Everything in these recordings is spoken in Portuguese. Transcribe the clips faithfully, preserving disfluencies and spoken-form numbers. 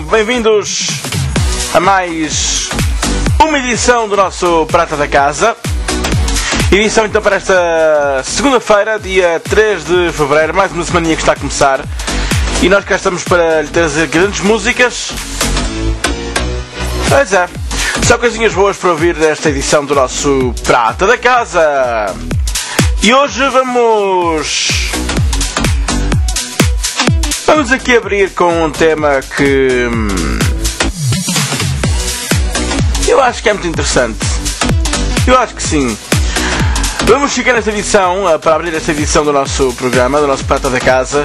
bem-vindos a mais uma edição do nosso Prata da Casa. Edição então para esta segunda-feira, dia três de fevereiro, mais uma semaninha que está a começar. E nós cá estamos para lhe trazer grandes músicas. Pois é, só coisinhas boas para ouvir desta edição do nosso Prata da Casa. E hoje vamos... Vamos aqui abrir com um tema que... eu acho que é muito interessante. Eu acho que sim. Vamos ficar nesta edição, para abrir esta edição do nosso programa, do nosso Prata da Casa,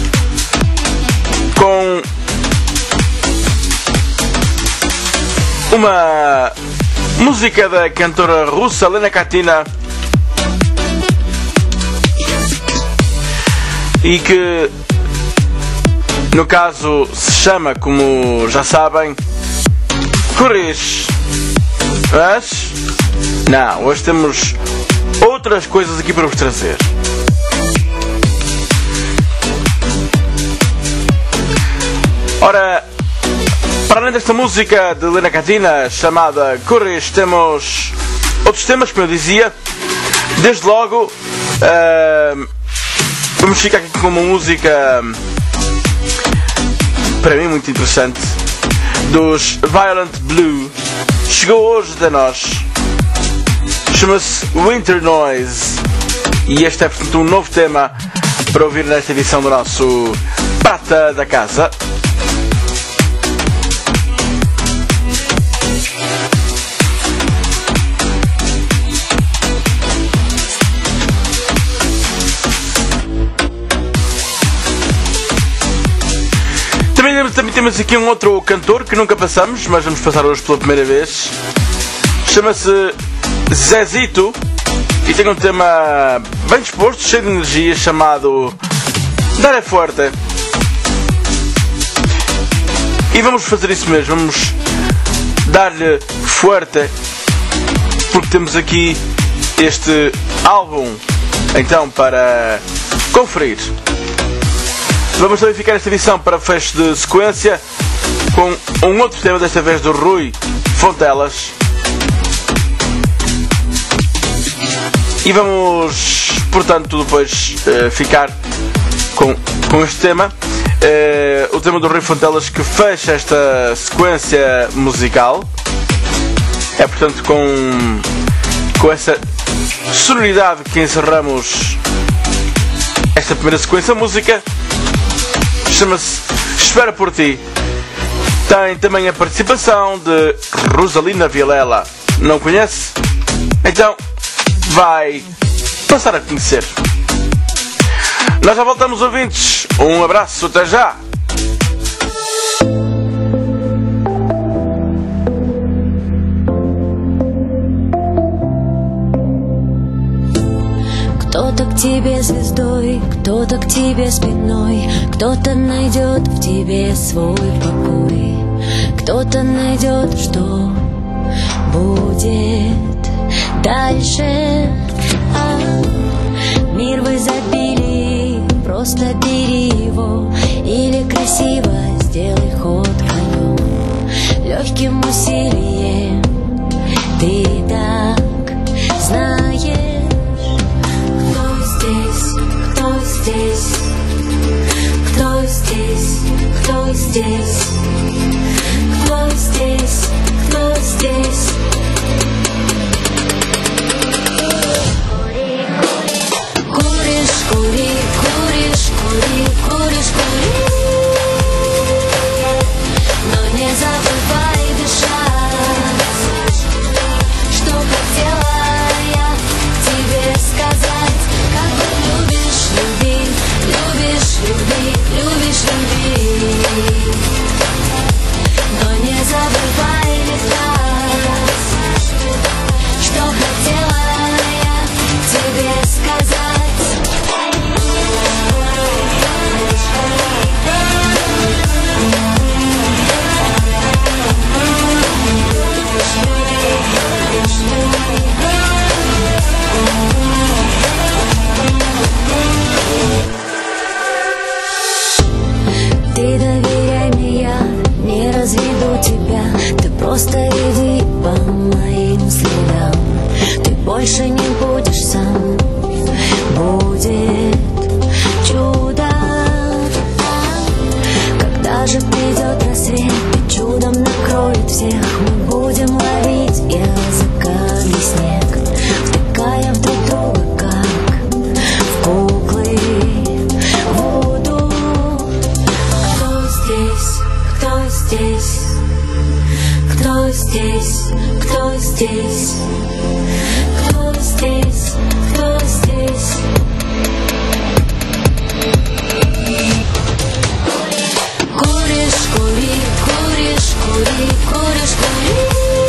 com uma música da cantora russa Lena Katina, e que no caso se chama, como já sabem, Kurish. Mas não, hoje temos outras coisas aqui para vos trazer. Ora, para além desta música de Lena Katina chamada Kurish, temos outros temas, como eu dizia. Desde logo, uh, vamos ficar aqui com uma música para mim muito interessante dos Violent Blue. Chegou hoje até nós. Chama-se Winter Noise. E este é, portanto, um novo tema para ouvir nesta edição do nosso Prata da Casa. Também, também temos aqui um outro cantor que nunca passamos, mas vamos passar hoje pela primeira vez. Chama-se Zezito e tem um tema bem disposto, cheio de energia, chamado Dale Fuerte. E vamos fazer isso mesmo, vamos dar-lhe fuerte, porque temos aqui este álbum então para conferir. Vamos também ficar esta edição para fecho de sequência com um outro tema, desta vez do Rui Fontelas. E vamos, portanto, depois uh, ficar com, com este tema. Uh, o tema do Rui Fontelas, que fecha esta sequência musical. É, portanto, com, com essa sonoridade que encerramos esta primeira sequência música. Chama-se Espera por Ti. Tem também a participação de Rosalina Vilela. Não conhece? Então vai passar a conhecer. Nós já voltamos, ouvintes. Um abraço, até já. Кто-то к тебе звездой, кто-то к тебе спиной, кто-то найдет в тебе свой покой, кто-то найдет, что будет дальше. А мир в изобилии, просто бери его, или красиво сделай ход конем, легким усилием ты так знаешь. Кто здесь? Кто здесь? Кто здесь? Кто здесь? Кто здесь? Куришь, кури, куришь, кури, куришь, кури, но не забывай дышать. у тебя. Ты просто иди по моим следам. Ты больше не будешь сам. Будет чудо. Когда же придет рассвет и чудом накроет всех, мы будем ловить языками снег, втыкая в друг друга, как в куклы вуду. Кто здесь? Кто здесь? Кто здесь? Кто здесь? Кто здесь? Кто здесь? Куришь, кури, куришь, кури, куришь, кури,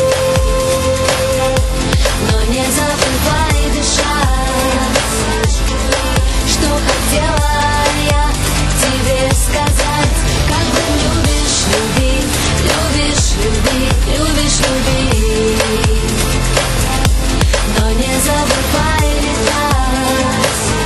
но не забывай дышать. Что хотела я тебе сказать? Как бы любишь, люби, любишь, люби, любишь, люби, но не забывай летать.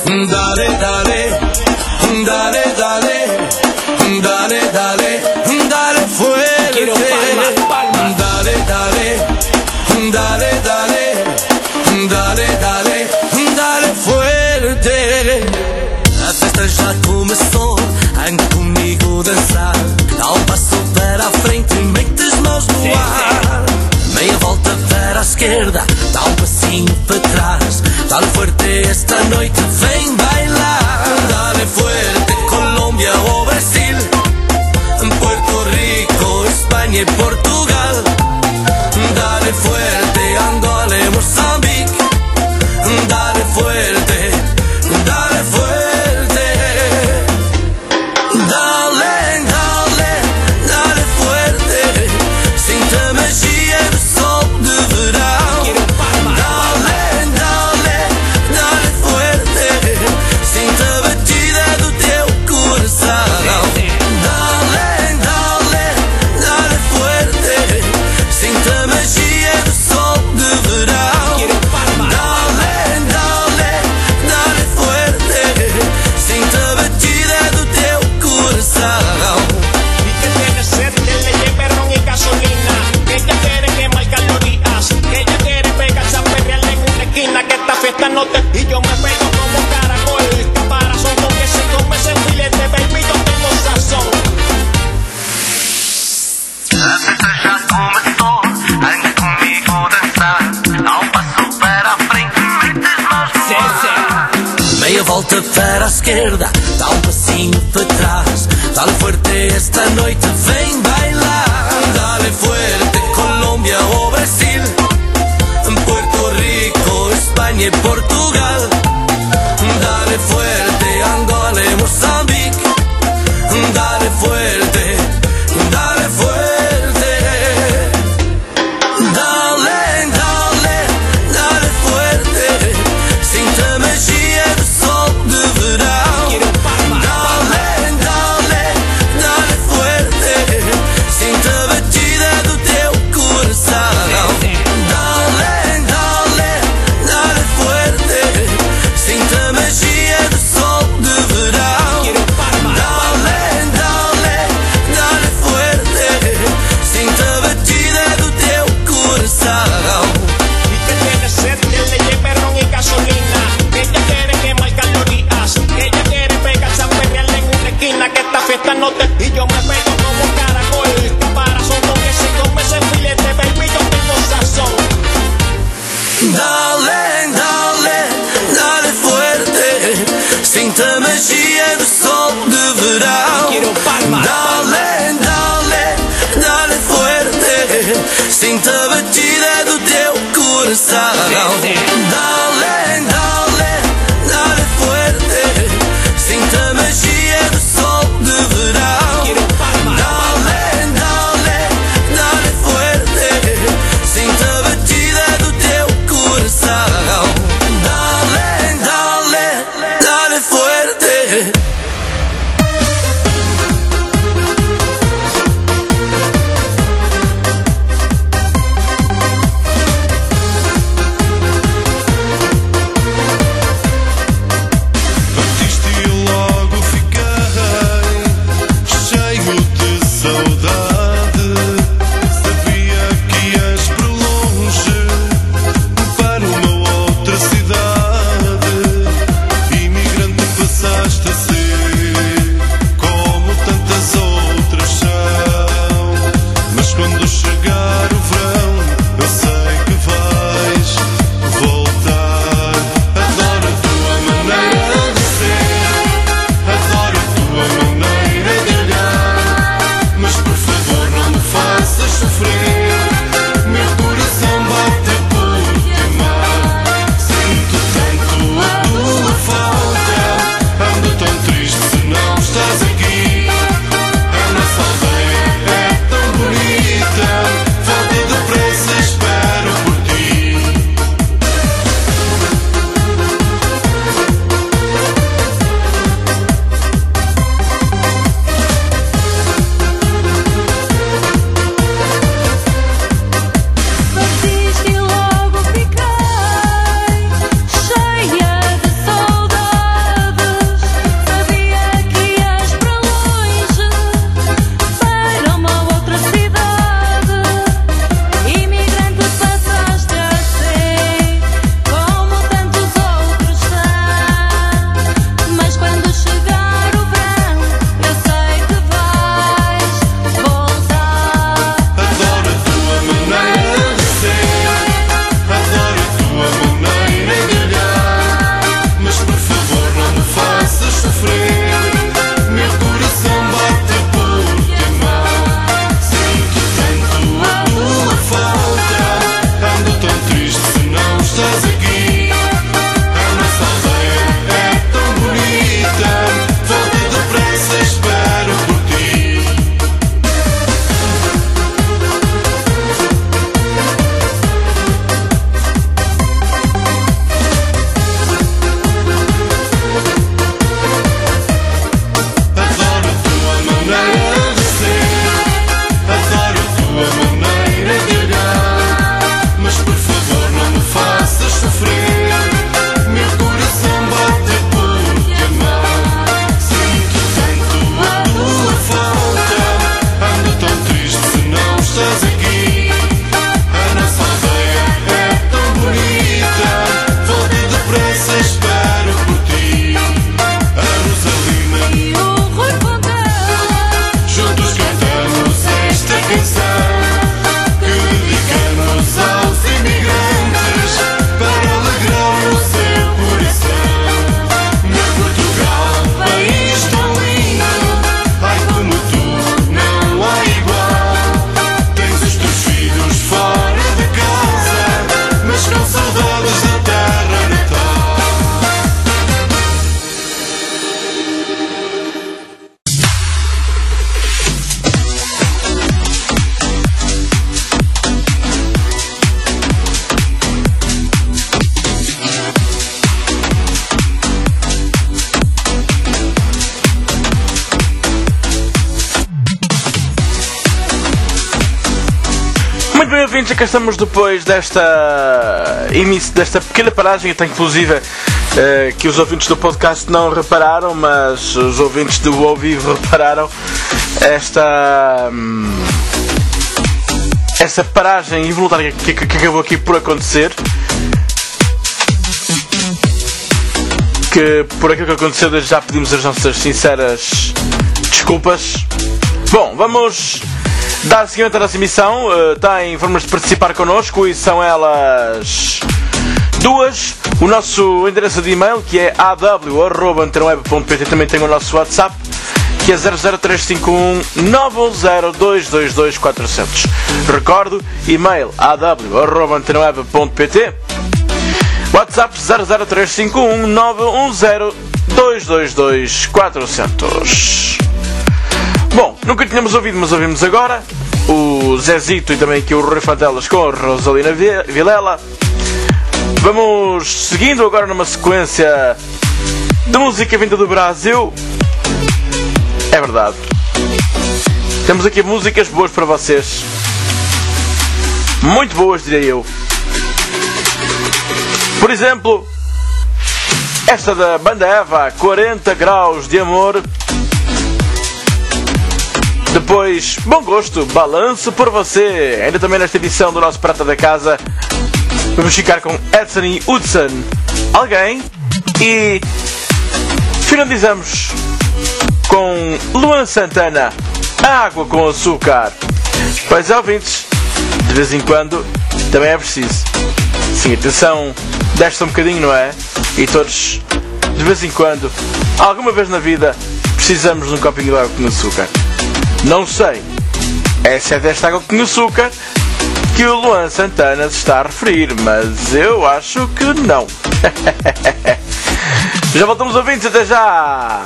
Dale, dale, dale, dale, dale, dale, dale fuerte. Quiero palmas, palmas. Dale, dale, dale, dale, dale, dale, dale fuerte. A festa já começou, anda comigo dançar. Dá um passo para a frente, mete as mãos no ar. Meia volta para a esquerda, dá um passinho para trás. Dale fuerte esta noite, vem bailar. Dale fuerte, Colômbia ou Brasil, Puerto Rico, Espanha e Portugal. Dale fuerte, Angola e Moçambique. Dale fuerte, dale fuerte. Dale, dale, dale fuerte. Sinta a magia do sol de verão. Dale, dale, dale fuerte. Sinta a batida do teu coração. Dale, dale, dale fuerte. Sinta a magia do sol de verão. Dale, dale, dale fuerte. Sinta a batida do teu coração. Y que tiene sed, que le lleve ron y gasolina. Que ella quiere quemar calorías. Que ella quiere pegarse a perrearle en una esquina. Que esta fiesta no te... Y yo me pego como caracol. Caparazón con que se come ese filete. Baby, yo tengo sazón. A festa já começou, anda comigo dançar. Dá um passo para a frente, mete as mãos no ar. Meia volta para a esquerda, dá um passinho para trás. Dale fuerte esta noite, vem bailar. Dale fuerte, Colômbia ou Brasil, Puerto Rico, Espanha e Portugal. Dale fuerte, Angola e Moçambique. Dale fuerte, dale fuerte. Dale, dale, dale fuerte. Sinta a magia do sol de verão. Dale, dale, dale fuerte. Sinta a batida do teu coração. Dale, dale, dale fuerte. Sinta a magia do sol de verão. Dale, dale, dale fuerte. Sinta a batida do teu coração. Y que tiene sed, que le lleve ron y gasolina. Que ella quiere quemar calorías. Que ella quiere pegarse a perrearle en una esquina. Que esta fiesta no te... Y yo me pego como caracol. Caparazón con que se come ese filete. Baby, yo tengo sazón. Dale, dale, dale fuerte. Sinta a magia do sol de verão. Quiero palmas. Dale, dale, dale fuerte. Sinta a batida do teu coração. Dale, dale, dale fuerte. Sinta a magia do sol de verão. Dale, dale, dale fuerte. Sinta a batida do teu coração. Dale, dale, dale fuerte. ouvintes, cá estamos depois desta início, desta pequena paragem, até inclusive uh, que os ouvintes do podcast não repararam, mas os ouvintes do ao vivo repararam esta um, esta paragem involuntária que, que, que acabou aqui por acontecer, que por aquilo que aconteceu desde já pedimos as nossas sinceras desculpas. Bom, vamos dar seguimento à nossa emissão. Uh, tem formas de participar connosco e são elas duas. O nosso endereço de e-mail, que é a w arroba antena web ponto p t, também tem o nosso WhatsApp, que é zero zero três cinco um nove um zero dois dois dois quatro zero zero. Recordo, e-mail a w arroba antena web ponto p t, WhatsApp zero zero três cinco um nove um zero dois dois dois quatro zero zero. Bom, nunca tínhamos ouvido, mas ouvimos agora o Zezito e também aqui o Rui Fantelas com a Rosalina Vilela. Vamos seguindo agora numa sequência de música vinda do Brasil. É verdade, temos aqui músicas boas para vocês, muito boas, diria eu. Por exemplo, esta da banda Eva, quarenta graus de amor. Depois, Bom Gosto, Balanço por Você. Ainda também nesta edição do nosso Prata da Casa, vamos ficar com Edson e Hudson, Alguém. E finalizamos com Luan Santana, Água com Açúcar. Pois é, ouvintes, de vez em quando também é preciso. Sim, atenção, desta um bocadinho, não é? E todos, de vez em quando, alguma vez na vida, precisamos de um copinho de água com açúcar. Não sei, essa é desta água com açúcar que o Luan Santana se está a referir, mas eu acho que não. Já voltamos, ouvintes, até já!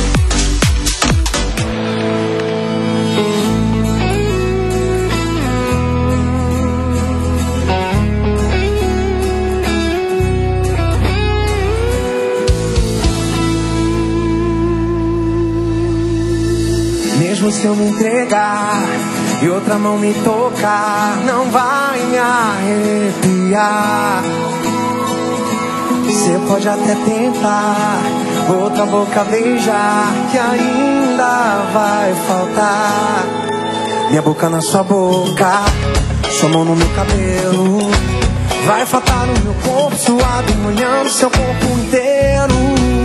Mesmo se eu me entregar e outra mão me tocar, não vai me arrepiar. Você pode até tentar outra boca beijar, que ainda vai faltar. Minha boca na sua boca, sua mão no meu cabelo. Vai faltar no meu corpo suado, molhando seu corpo inteiro.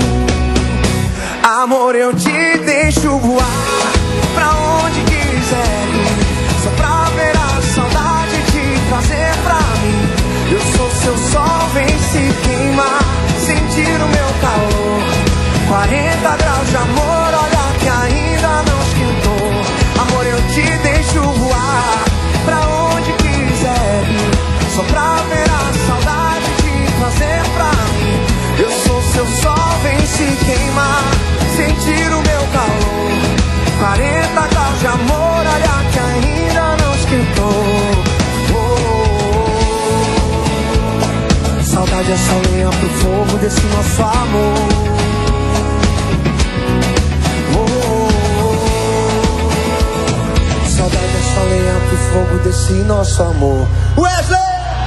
Amor, eu te deixo voar pra onde quiser ir, só pra ver a saudade te trazer pra mim. Eu sou seu sol, vem se queimar, sentir o meu calor. Quarenta graus de amor, olha que ainda não esquentou. Amor, eu te deixo voar pra onde quiser ir, só pra ver a saudade te trazer pra mim. Eu sou seu sol, vem se queimar, sentir o meu calor. Quarenta graus de amor, olha que ainda não esquentou. Oh, oh, oh. Saudade é só lenha pro fogo desse nosso amor. Oh, oh, oh. Saudade é só lenha pro fogo desse nosso amor. Wesley!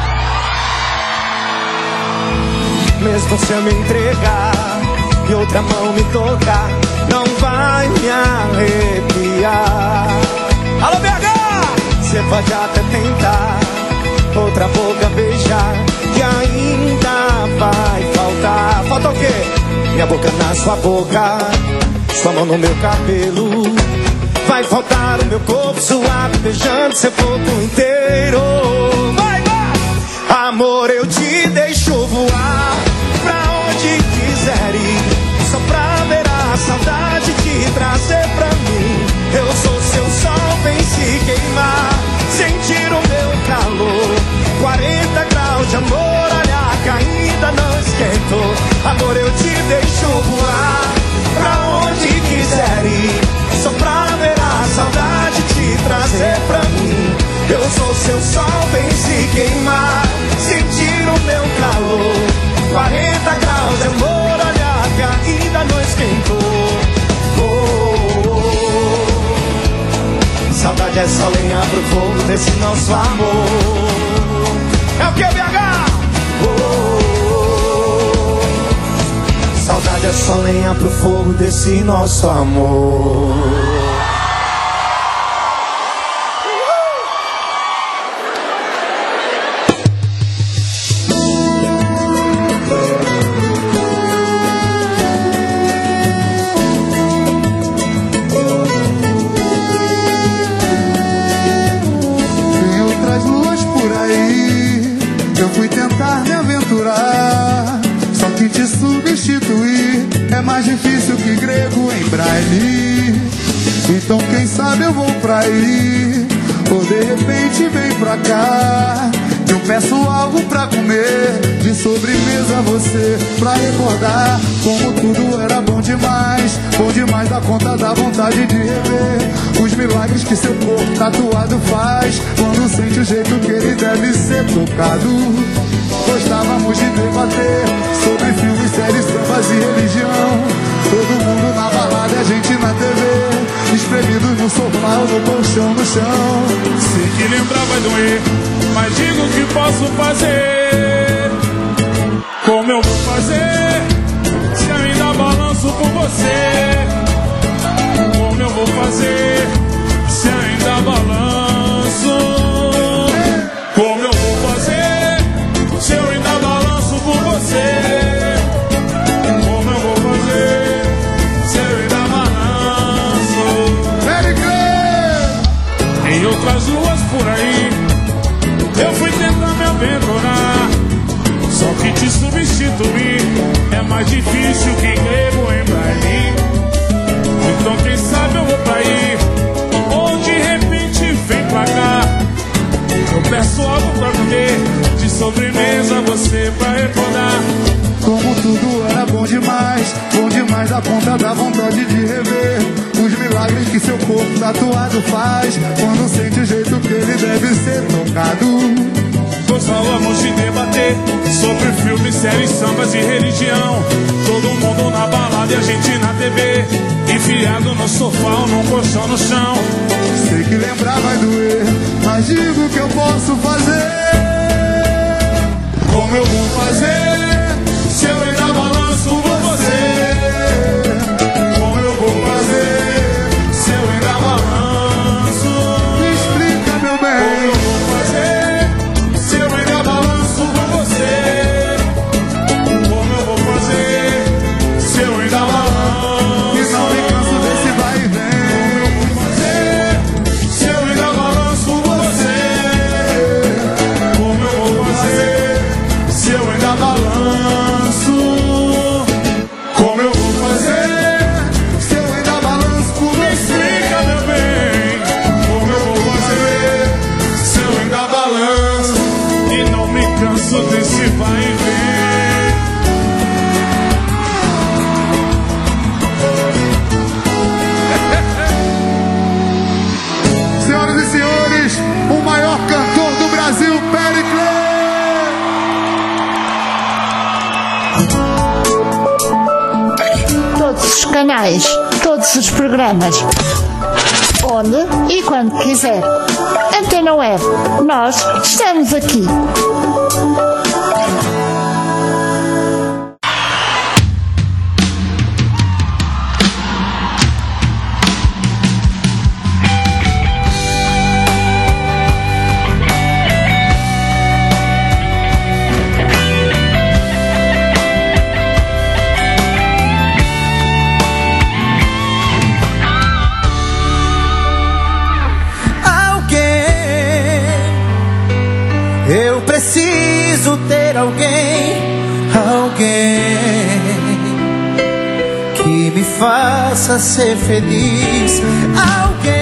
Mesmo se eu me entregar e outra mão me tocar, não vai me arrepiar. Alô, B H! Você pode até tentar outra boca beijar, que ainda vai faltar. Falta o quê? Minha boca na sua boca, sua mão no meu cabelo. Vai faltar o meu corpo suave, beijando seu corpo inteiro. Vai, vai! Amor, eu te deixo voar pra onde quiser ir, só pra ver a saudade te trazer pra mim. Eu sou seu sol, vem se queimar, sentir o meu calor. Quarenta graus de amor, olha que ainda não esquentou. Amor, eu te deixo voar pra onde quiser ir, só pra ver a saudade te trazer pra mim. Eu sou seu sol, vem se queimar, sentir o meu calor. Quarenta graus de amor, olha que ainda não esquentou. Oh, oh, oh. Saudade é só lenha pro fogo desse nosso amor. que, B H? Oh, oh, oh. Saudade é só lenha pro fogo desse nosso amor. É mais difícil que grego em braille. Então quem sabe eu vou pra aí, ou de repente vem pra cá. Eu peço algo pra comer, de sobremesa você, pra recordar como tudo era bom demais. Bom demais da conta da vontade de rever os milagres que seu corpo tatuado faz, quando sente o jeito que ele deve ser tocado. Gostávamos de debater sobre filmes, séries, sambas e religião. Todo mundo na balada e a gente na T V, espremidos no sofá ou no colchão no chão. Sei que lembrar vai doer, mas digo que posso fazer. Como eu vou fazer se eu ainda balanço por você? Como eu vou fazer se eu ainda balanço? Como eu vou fazer se eu ainda balanço por você? Como eu vou fazer se eu ainda balanço? Em outras ruas por aí eu fui tentar me aventurar, só que te substituir é mais difícil que grego em braille. Então quem sabe eu vou pra aí, ou de repente vem pra cá. Eu peço algo pra comer, de sobremesa você pra recordar como tudo era bom demais. Bom demais da ponta da vontade de rever os milagres que seu corpo tatuado faz, quando sente o jeito que ele deve ser tocado. Gostávamos de debater sobre filmes, séries, sambas e religião. Todo mundo na balada e a gente na T V, enfiado no sofá ou num colchão no chão. Sei que lembrar vai doer, mas digo que eu posso fazer. Como eu vou fazer se eu ainda balanço por você? Como eu vou fazer se eu ainda balanço? Me explica, meu bem. Como eu vou fazer se eu ainda balanço por você? Como eu vou fazer se eu ainda balanço? E não me canso desse vai e vem. Como eu vou fazer se eu ainda balanço por você? Como eu vou fazer se eu ainda balanço? Como eu vou fazer se eu ainda balanço por Me você? explica, meu bem. Como eu vou fazer se eu ainda balanço e não me canso desse vai e vem? Senhoras e senhores, o maior cantor do Brasil, Pericles! Todos os canais, todos os programas, onde e quando quiser. Antena Web, nós estamos aqui. Eu preciso ter alguém, alguém que me faça ser feliz, alguém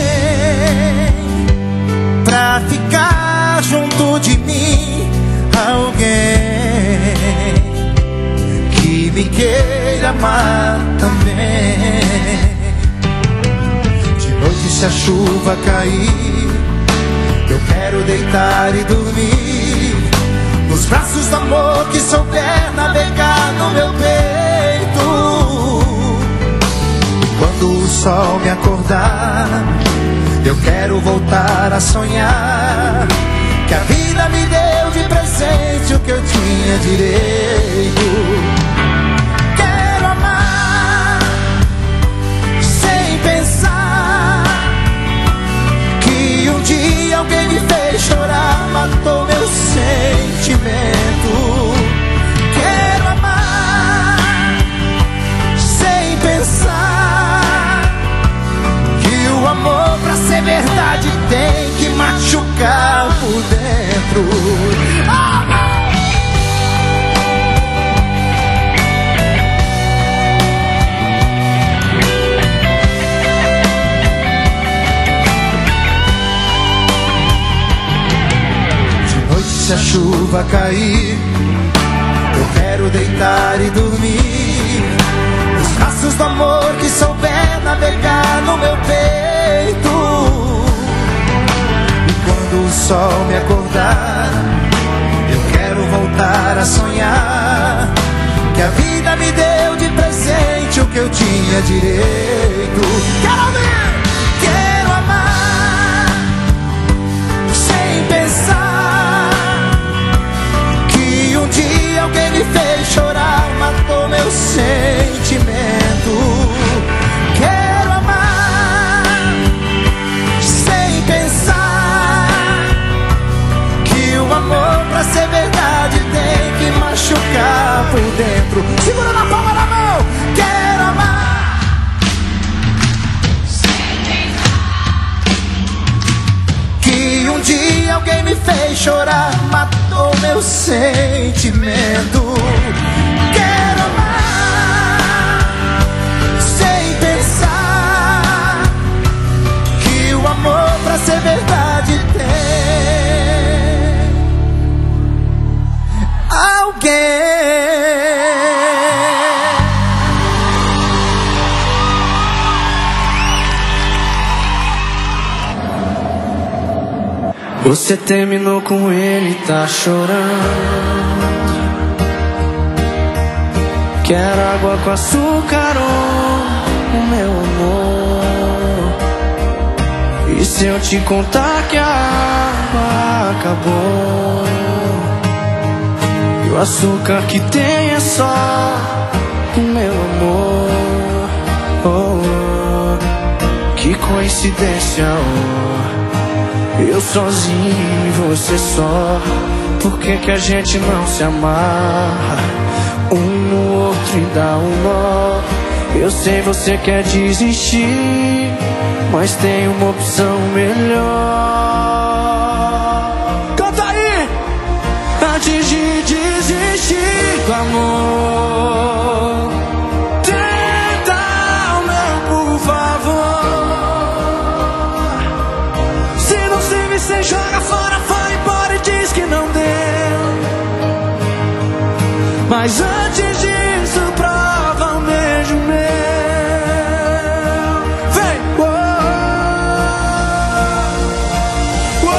pra ficar junto de mim, alguém que me queira amar também. De noite se a chuva cair, eu quero deitar e dormir nos braços do amor que souber navegar no meu peito. E quando o sol me acordar, eu quero voltar a sonhar que a vida me deu de presente presente o que eu tinha direito. Quero amar sem pensar que um dia alguém me fez chorar, matou meu sentimento. Quero amar sem pensar que o amor pra ser verdade tem que machucar por dentro. Ah! Se a chuva cair, eu quero deitar e dormir nos braços do amor que souber navegar no meu peito. E quando o sol me acordar, eu quero voltar a sonhar que a vida me deu de presente o que eu tinha direito. Quero ver, quero amar sem pensar que um dia alguém me fez chorar, matou meu sentimento. Quero amar sem pensar que o amor pra ser verdade tem que machucar por dentro. Segura na palma da mão. Quero amar que um dia alguém me fez chorar, matou meu sentimento. Quero amar sem pensar que o amor pra ser verdade tem alguém. Você terminou com ele, tá chorando. Quero água com açúcar, oh, meu amor. E se eu te contar que a água acabou e o açúcar que tem é só o meu amor, oh, oh. Que coincidência, oh. Eu sozinho e você só. Por que que a gente não se amarra um no outro e dá um nó? Eu sei você quer desistir, mas tem uma opção melhor. Canta aí! Antes de desistir do amor, tenta o meu, por favor. Você joga fora, vai embora e diz que não deu. Mas antes disso, prova um beijo meu. Vem! Uou, uou,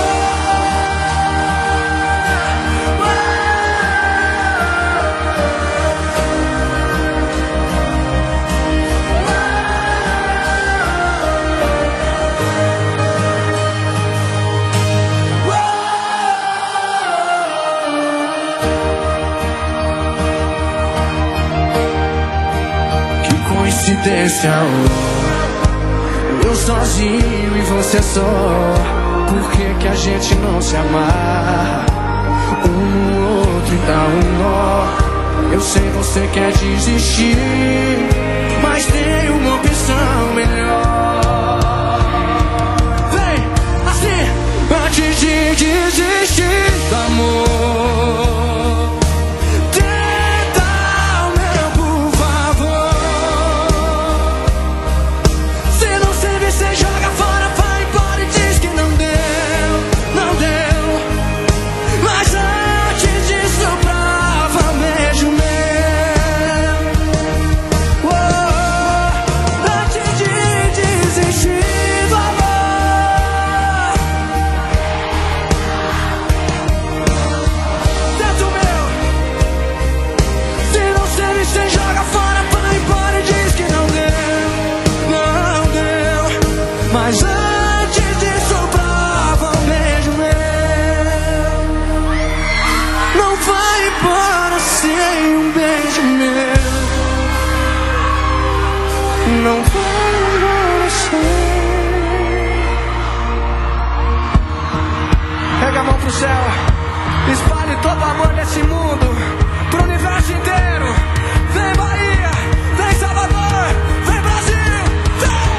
coincidência, oh. Eu sozinho e você só. Por que que a gente não se amarra um no outro e dá um nó? Eu sei você quer desistir, mas tem uma opção melhor. Vem, assim, antes de desistir do amor, vai embora sem um beijo meu. Não vai embora sem. Pega a mão pro céu, espalhe todo amor nesse mundo, pro universo inteiro. Vem Bahia, vem Salvador, vem Brasil, vem!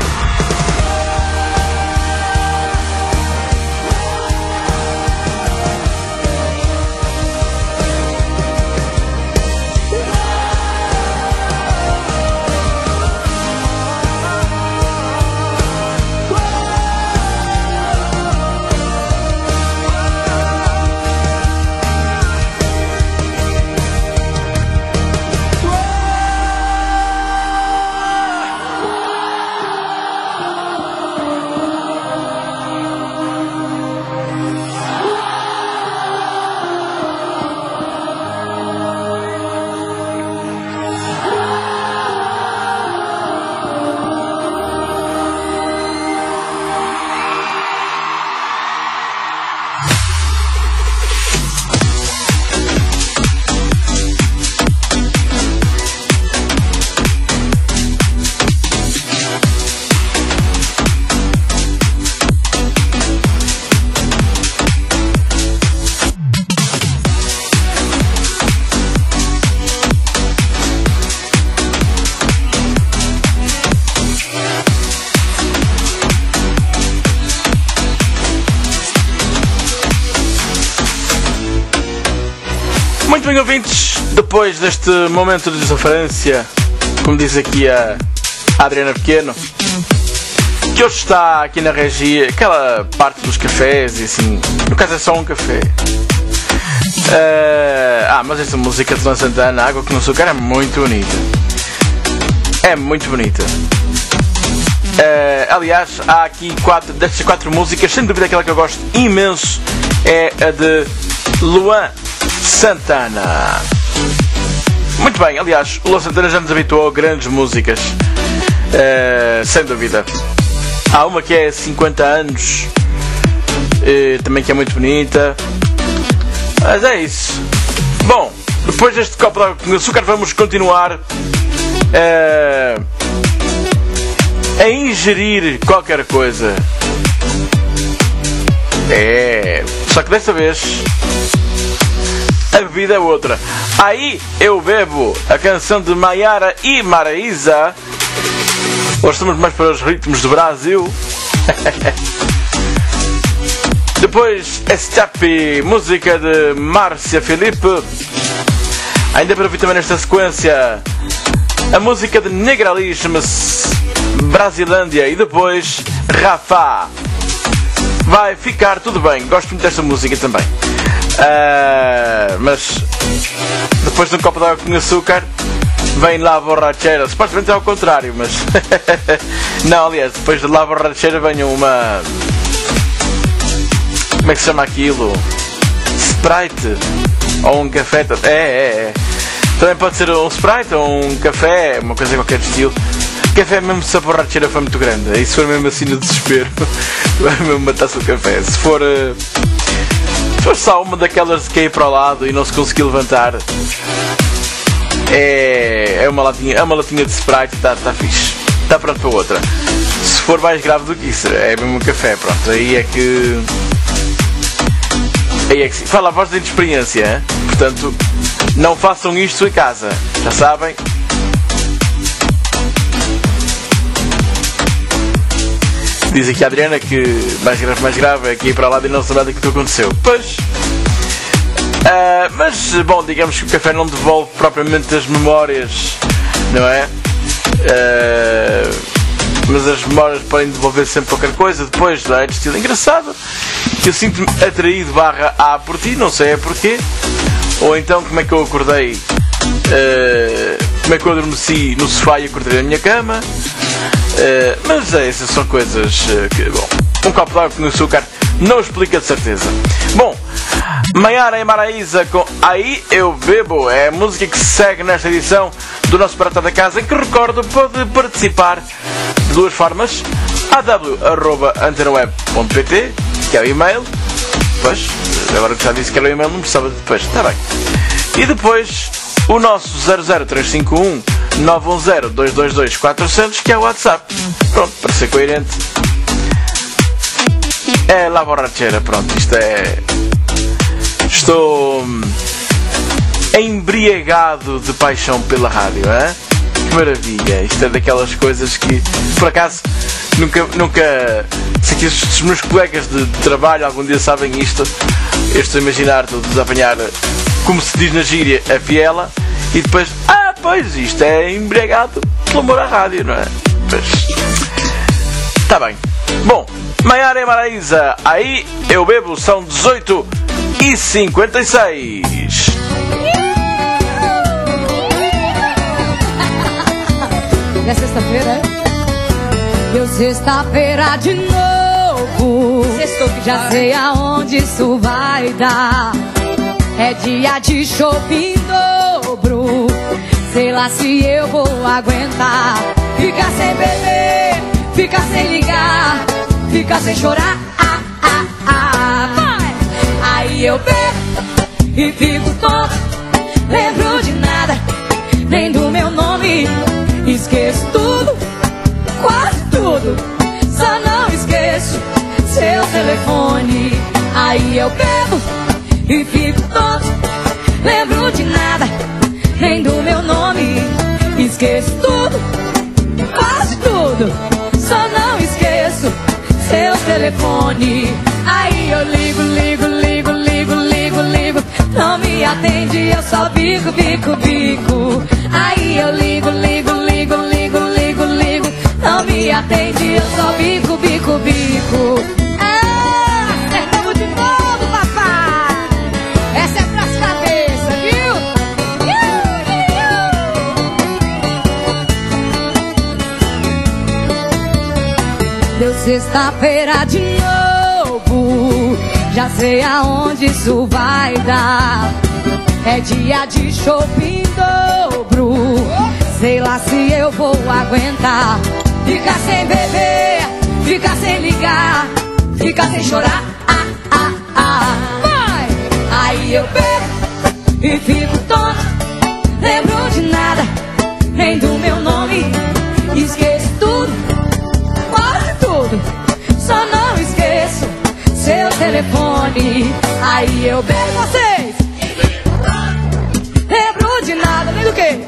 Muito bem, ouvintes, depois deste momento de desaferência, como diz aqui a Adriana Pequeno, que hoje está aqui na regia, aquela parte dos cafés e assim, no caso é só um café. Uh, ah, mas esta música de Luan Santana, Água com Açúcar, é muito bonita. É muito bonita. Uh, aliás, há aqui quatro, destas quatro músicas, sem dúvida aquela que eu gosto imenso é a de Luan Santana. Muito bem, aliás, o Luan Santana já nos habituou a grandes músicas, uh, sem dúvida. Há uma que é cinquenta anos, uh, também que é muito bonita. Mas é isso. Bom, depois deste copo de água com açúcar vamos continuar uh, a ingerir qualquer coisa. É, só que desta vez a bebida é outra. Aí eu bebo a canção de Maiara e Maraíza. Hoje estamos mais para os ritmos do Brasil. Depois Estape, música de Márcia Filipe. Ainda para ouvir também nesta sequência a música de Negrali, chama-se Brasilândia. E depois Rafa. Vai ficar tudo bem, gosto muito desta música também. Uh, mas depois de um copo de água com açúcar vem lá a borracheira. Supostamente é ao contrário, mas não, aliás, depois de lá a borracheira vem uma, como é que se chama aquilo? Sprite ou um café. É, é, é. Também pode ser um Sprite ou um café, uma coisa de qualquer estilo. Café mesmo, se a borracheira for muito grande, e se for mesmo assim no desespero vai mesmo matar-se o café. Se for uh, se for só uma daquelas de cair para o lado e não se conseguir levantar, é, é, uma, latinha, é uma latinha de Sprite, está tá fixe, está pronto para outra. Se for mais grave do que isso, é mesmo um café, pronto, aí é que aí é que sim. Fala a voz de inexperiência, hein? Portanto, não façam isto em casa, já sabem. Diz aqui a Adriana que mais grave, mais grave é que ir para lá e não se lembrar daquilo que aconteceu. Pois. Uh, mas, bom, digamos que o café não devolve propriamente as memórias, não é? Uh, mas as memórias podem devolver sempre qualquer coisa. Depois, não é? De estilo engraçado. Eu sinto-me atraído barra A por ti, não sei é porquê. Ou então, como é que eu acordei? Uh, como é que eu adormeci no sofá e acordei na minha cama? Uh, mas é, essas são coisas uh, que, bom, um copo de água com açúcar não explica de certeza. Bom, Maiara e Maraíza com Aí Eu Bebo é a música que se segue nesta edição do nosso Prata da Casa, em que recordo pode participar de duas formas: a w arroba antenaweb ponto pt, que é o e-mail, pois, Agora que já disse que era o e-mail, não precisava de depois. Está bem. E depois o nosso zero zero três cinco um nove um zero dois dois dois quatro zero zero, que é o WhatsApp. Pronto, para ser coerente. É lá borracheira, pronto, isto é... Estou embriagado de paixão pela rádio, hein? Que maravilha, isto é daquelas coisas que, por acaso, nunca, nunca... Se aqui os, os meus colegas de, de trabalho algum dia sabem isto, eu estou a imaginar todos a apanhar, como se diz na gíria, a viela, e depois, ah, pois, isto é embriagado pelo amor à rádio, não é? Pois... Está bem. Bom, Maiara e Maraísa, aí eu bebo, são dezoito e cinquenta e seis. É sexta-feira, é? Eu sexta-feira de novo. Sextou que já sei aonde isso vai dar. É dia de shopping em dobro. Sei lá se eu vou aguentar. Ficar sem beber, ficar sem ligar, ficar sem chorar. Ah, ah, ah. Vai! Aí eu bebo e fico tonto. Lembro de nada, nem do meu nome. Esqueço tudo, quase tudo. Só não esqueço seu telefone. Aí eu bebo e fico tonto. Lembro de nada, nem do meu nome. Esqueço tudo, quase tudo. Só não esqueço seu telefone. Aí eu ligo, ligo, ligo, ligo, ligo, ligo. Não me atende, eu só bico, bico, bico. Aí eu ligo, ligo, ligo, ligo, ligo, ligo. Não me atende, eu só bico, bico, bico. Ah, acertamos de novo, papai. Essa é pras cabeças, viu? Deu sexta-feira de novo. Já sei aonde isso vai dar. É dia de shopping em dobro. Sei lá se eu vou aguentar. Ficar sem beber, ficar sem ligar, ficar sem chorar. Ah, ah, ah. Vai! Aí eu bebo e fico tonto. Lembro de nada, nem do meu nome. Esqueço tudo, quase tudo. Só não esqueço seu telefone. Aí eu bebo vocês. Lembro de nada, nem do que?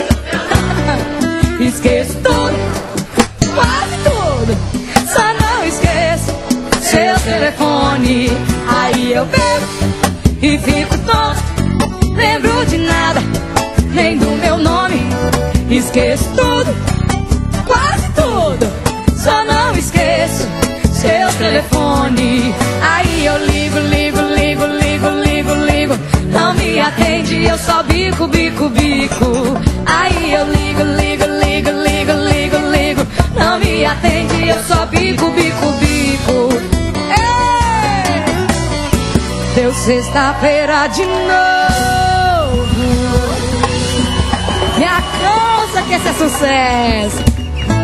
Esqueço tudo, quase tudo. Só não esqueço seu telefone. Aí eu bebo e fico tonto. Lembro de nada, nem do meu nome. Esqueço tudo, quase tudo. Só não esqueço seu telefone. Aí eu ligo, ligo, ligo, ligo, ligo, ligo. Não me atende, eu só bico, bico, bico. Aí eu ligo, ligo, ligo, ligo, ligo, ligo. Não me atende, eu só bico, bico, bico. Ei! Deu sexta-feira de novo. Me alcança que esse é sucesso.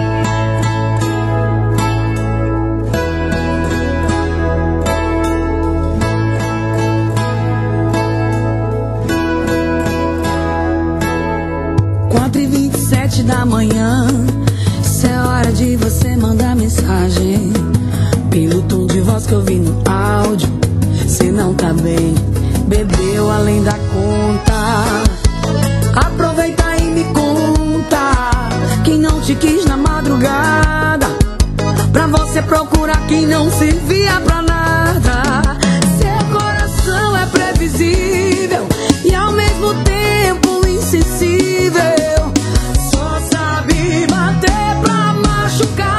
quatro e vinte e sete da manhã. Isso é hora de você mandar mensagem. Pelo tom de voz que eu vi no áudio, cê não tá bem, bebeu além da conta. Aproveita e me conta quem não te quis na madrugada, pra você procurar quem não servia pra nada. Seu coração é previsível e ao mesmo tempo insensível. Só sabe bater pra machucar.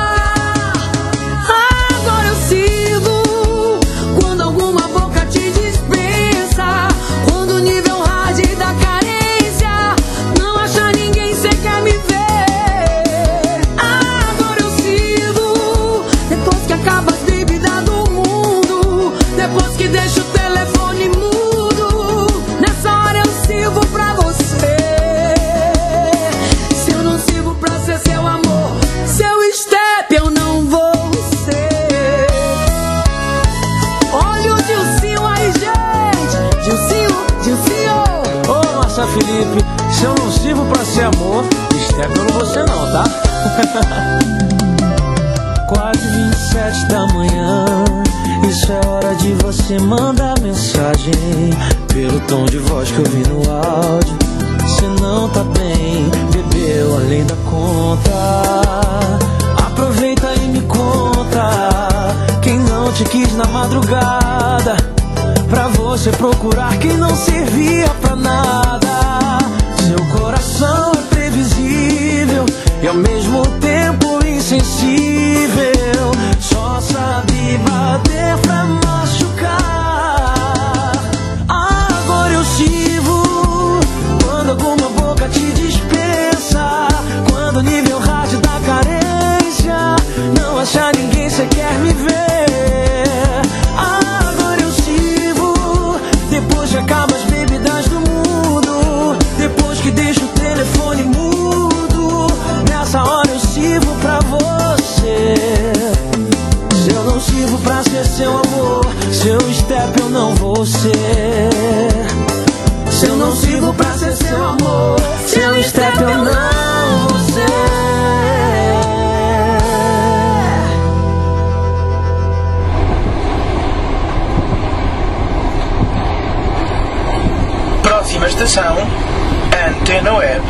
Agora eu sirvo quando alguma boca te dispensa, quando o nível hard da carência não acha ninguém, cê quer me ver. Agora eu sirvo depois que acaba as bebidas do mundo, depois que deixa o telefone mudo. Nessa hora eu sirvo pra você. Pensa, Felipe, se eu não sirvo pra ser amor, step eu não vou ser não, tá? Quase vinte e sete da manhã, isso é hora de você mandar mensagem. Pelo tom de voz que eu vi no áudio, cê não tá bem, bebeu além da conta. Aproveita e me conta quem não te quis na madrugada, pra você procurar quem não servia pra nada. Seu coração é previsível e ao mesmo tempo insensível, só sabe bater pra machucar. Agora eu sirvo quando alguma boca te dispensa, quando o nível hard da carência não achar ninguém, cê quer me ver. Agora eu sirvo depois que acaba as bebidas do mundo, depois que deixo o telefone mudo. Nessa hora eu sirvo pra você. Se eu não sirvo pra ser seu amor, seu step eu não vou ser. Se eu não sirvo pra ser seu amor, seu step eu não vou ser. Próxima estação, Antena Web.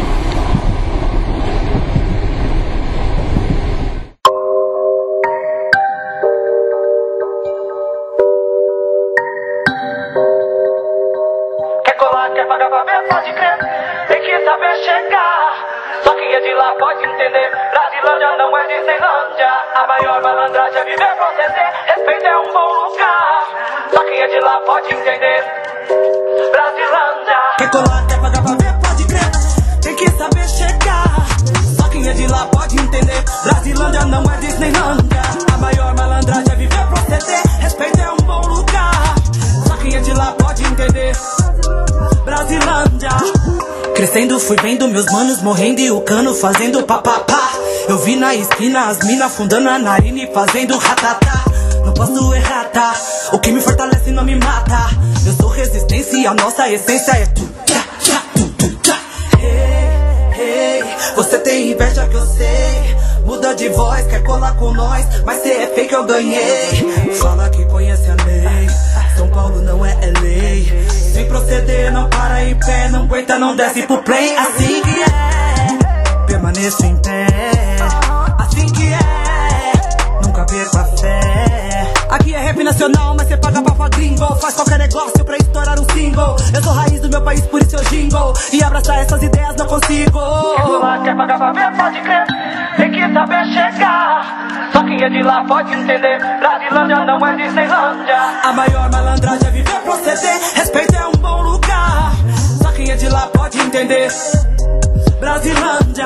Quer colar, quer pagar pra ver, pode crer. Tem que saber chegar. Só quem é de lá pode entender. Brasilândia não é Disneylândia. A maior malandragem é viver pra proceder. Respeito é um bom lugar. Só quem é de lá pode entender. Brasilândia. Quer colar, quer pagar pra ver, pode crer. Tem que saber chegar. Só quem é de lá pode entender. Brasilândia não é Disneylândia. A maior malandragem é viver pra proceder. Respeito é um bom lugar. Só quem é de lá pode entender. Brasilândia. Crescendo fui vendo meus manos morrendo e o cano fazendo papapá. Eu vi na esquina as minas afundando a narina e fazendo ratatá. Não posso errar, tá? O que me fortalece não me mata. Eu sou resistência e a nossa essência é tu, tchá, tchá, tu, tu, tchá. Hey, hey, você tem inveja que eu sei. Muda de voz, quer colar com nós, mas cê é fake, eu ganhei. Fala que conhece a lei, São Paulo não é L A. Sem proceder, não para em pé, não aguenta, não desce pro play. Assim que é, permaneço em pé. Assim que é, nunca perco a fé. Aqui é rap nacional, mas cê paga pra gringo. Faz qualquer negócio pra estourar um single. Eu sou raiz do meu país, por isso eu jingle. E abraçar essas ideias não consigo. Quer colar, quer pagar pra ver, pode crer. Tem que saber chegar. Só quem é de lá pode entender. Brasilândia não é Disneylândia. A maior malandragem é viver, proceder. Respeito é um bom lugar. Só quem é de lá pode entender. Brasilândia.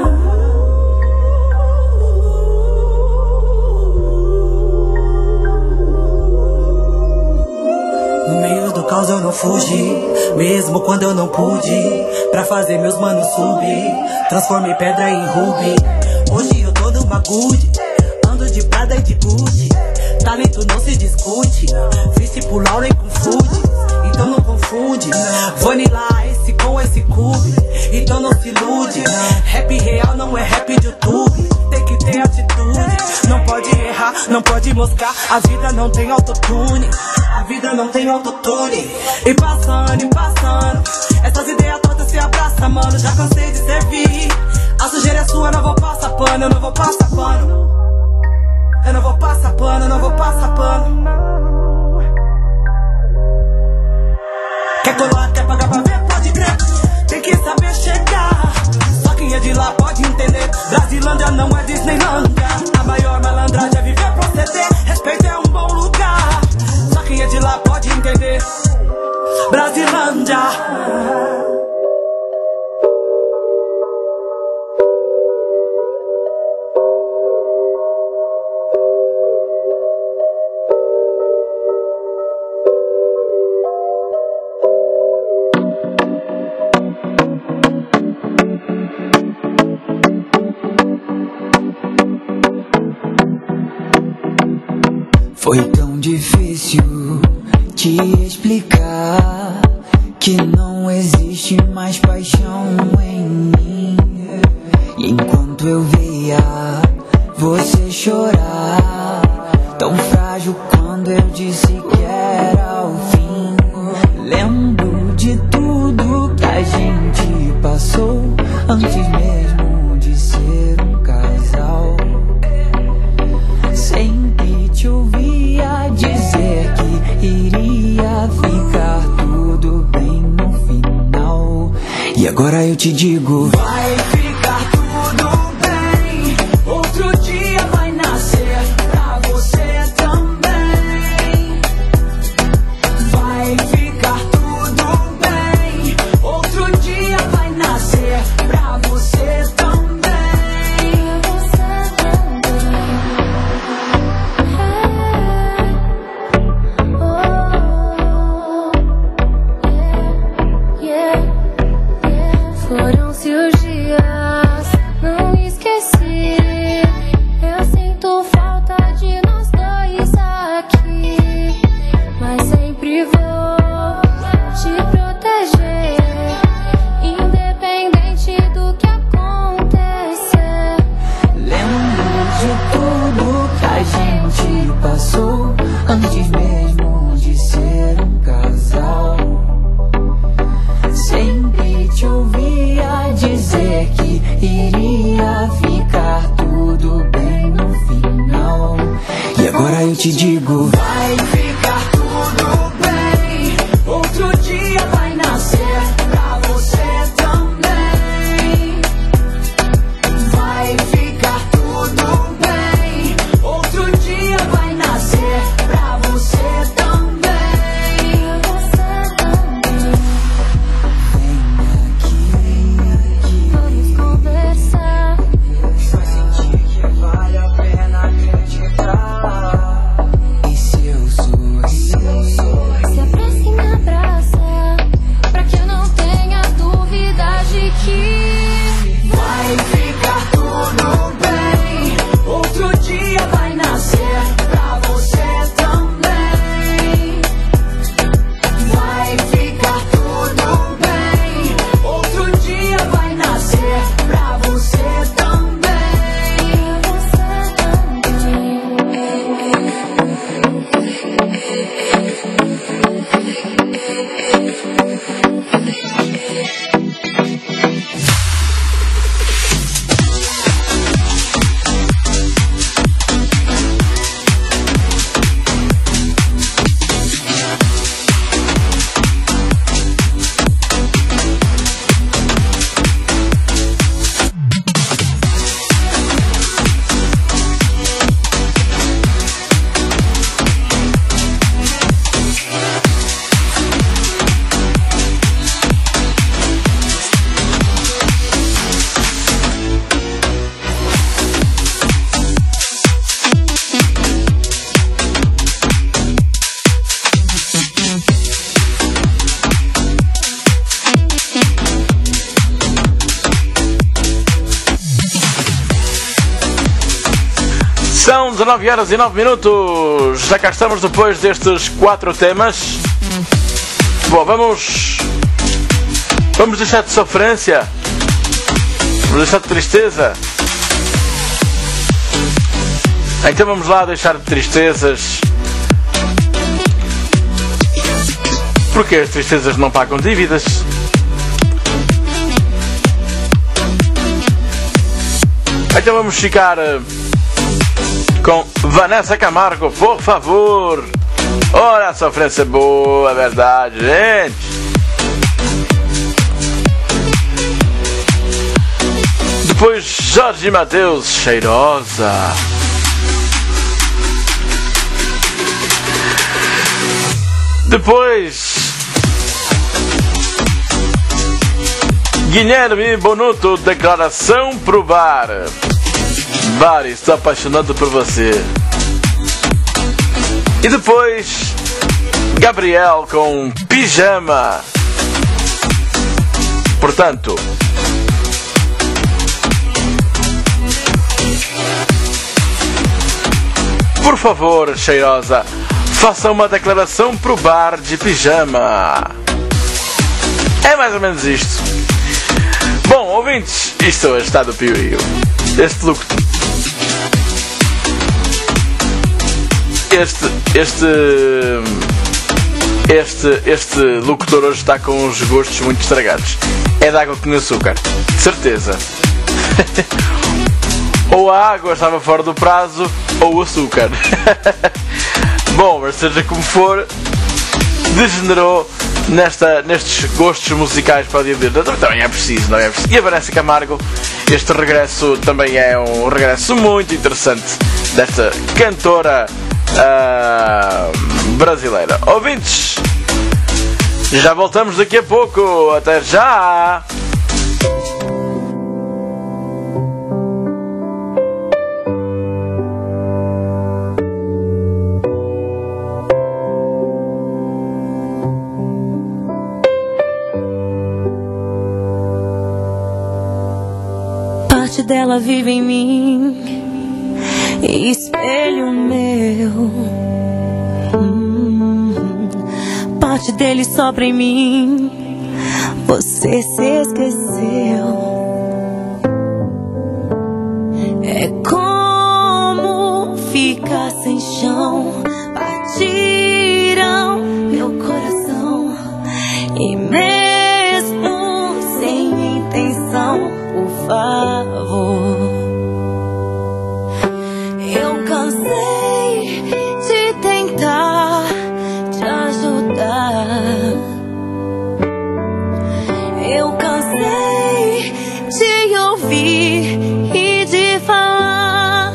No meio do caos eu não fugi, mesmo quando eu não pude. Pra fazer meus manos subir, transformei pedra em rubi. Hoje eu tô numa good, ando de Prada e de Gucci. Talento não se discute, vice por Lauren com food. Então não confunde, Vanilla Ice com esse cube. Então não se ilude, rap real não é rap de YouTube. Tem que ter atitude, não pode errar, não pode moscar. A vida não tem autotune, a vida não tem autotune. E passando, e passando, essas ideias todas se abraçam, mano. Já cansei de servir, a sujeira é sua, não vou passar pano. Eu não vou passar pano, eu não vou passar pano, eu não vou passar pano. Quer colar, quer pagar pra ver, pode crer. Tem que saber chegar. Só quem é de lá pode entender. Brasilândia não é Disneylândia. A maior malandragem é viver, proceder. Respeito é um bom lugar. Só quem é de lá pode entender. Brasilândia. Foi tão difícil te explicar que não existe mais paixão em mim. E enquanto eu via você chorar, tão frágil quando eu disse que era o fim, lembro de tudo que a gente passou antes mesmo de ser um casal. Sempre te ouvia dizer que iria ficar tudo bem no final. E agora eu te digo, vai ficar tudo bem. Outro dia vai nascer pra você também. Vai ficar tudo bem. Outro dia vai nascer pra você também. Foram-se os dias, não esqueci. Eu sinto falta de nós dois aqui, mas sempre vou te proteger, independente do que acontecer. Lembro de tudo que a gente passou antes mesmo de ser um casal. Sempre te ouvia dizer que iria ficar tudo bem no final. E agora eu te digo, vai ficar tudo bem. Outro dia vai nascer pra você também. Vai ficar tudo bem. Outro dia vai nascer pra você também. Vamos conversar. Vai sentir que vale a pena acreditar. E se eu sorrir, Se abraça e me abraça, pra que eu não tenha dúvida de que vai ficar tudo bem. Outro dia vai nascer pra você também. Vai ficar tudo bem. Outro dia vai nascer pra você também. São dezenove horas e nove minutos. Já cá estamos depois destes quatro temas. Bom, vamos... Vamos deixar de sofrência. Vamos deixar de tristeza. Então vamos lá deixar de tristezas. Porque as tristezas não pagam dívidas. Então vamos ficar com Vanessa Camargo, por favor. Olha a sofrência boa, é verdade, gente. Depois Jorge Mateus, Cheirosa. Depois Guilherme Bonuto, Declaração pro Bar. Bar, estou apaixonado por você. E depois Gabriel com Pijama. Portanto, por favor, Cheirosa, faça uma declaração pro Bar de Pijama. É mais ou menos isto. Bom, ouvintes, isto hoje está do Pio-Io. Este look. Este. Este. Este, este locutor hoje está com uns gostos muito estragados. É de água com açúcar, de certeza. Ou a água estava fora do prazo, ou o açúcar. Bom, mas seja como for, degenerou nesta, nestes gostos musicais para o dia de hoje. Também é preciso, não é preciso. E a Vanessa Camargo, este regresso também é um regresso muito interessante desta cantora uh, brasileira. Ouvintes, já voltamos daqui a pouco. Até já! Parte dela vive em mim, espelho meu. Hum, parte dele sopra em mim, você se esqueceu. É como ficar sem chão, partiram meu coração. E mesmo sem intenção, por favor, eu cansei de tentar te ajudar. Eu cansei de ouvir e de falar.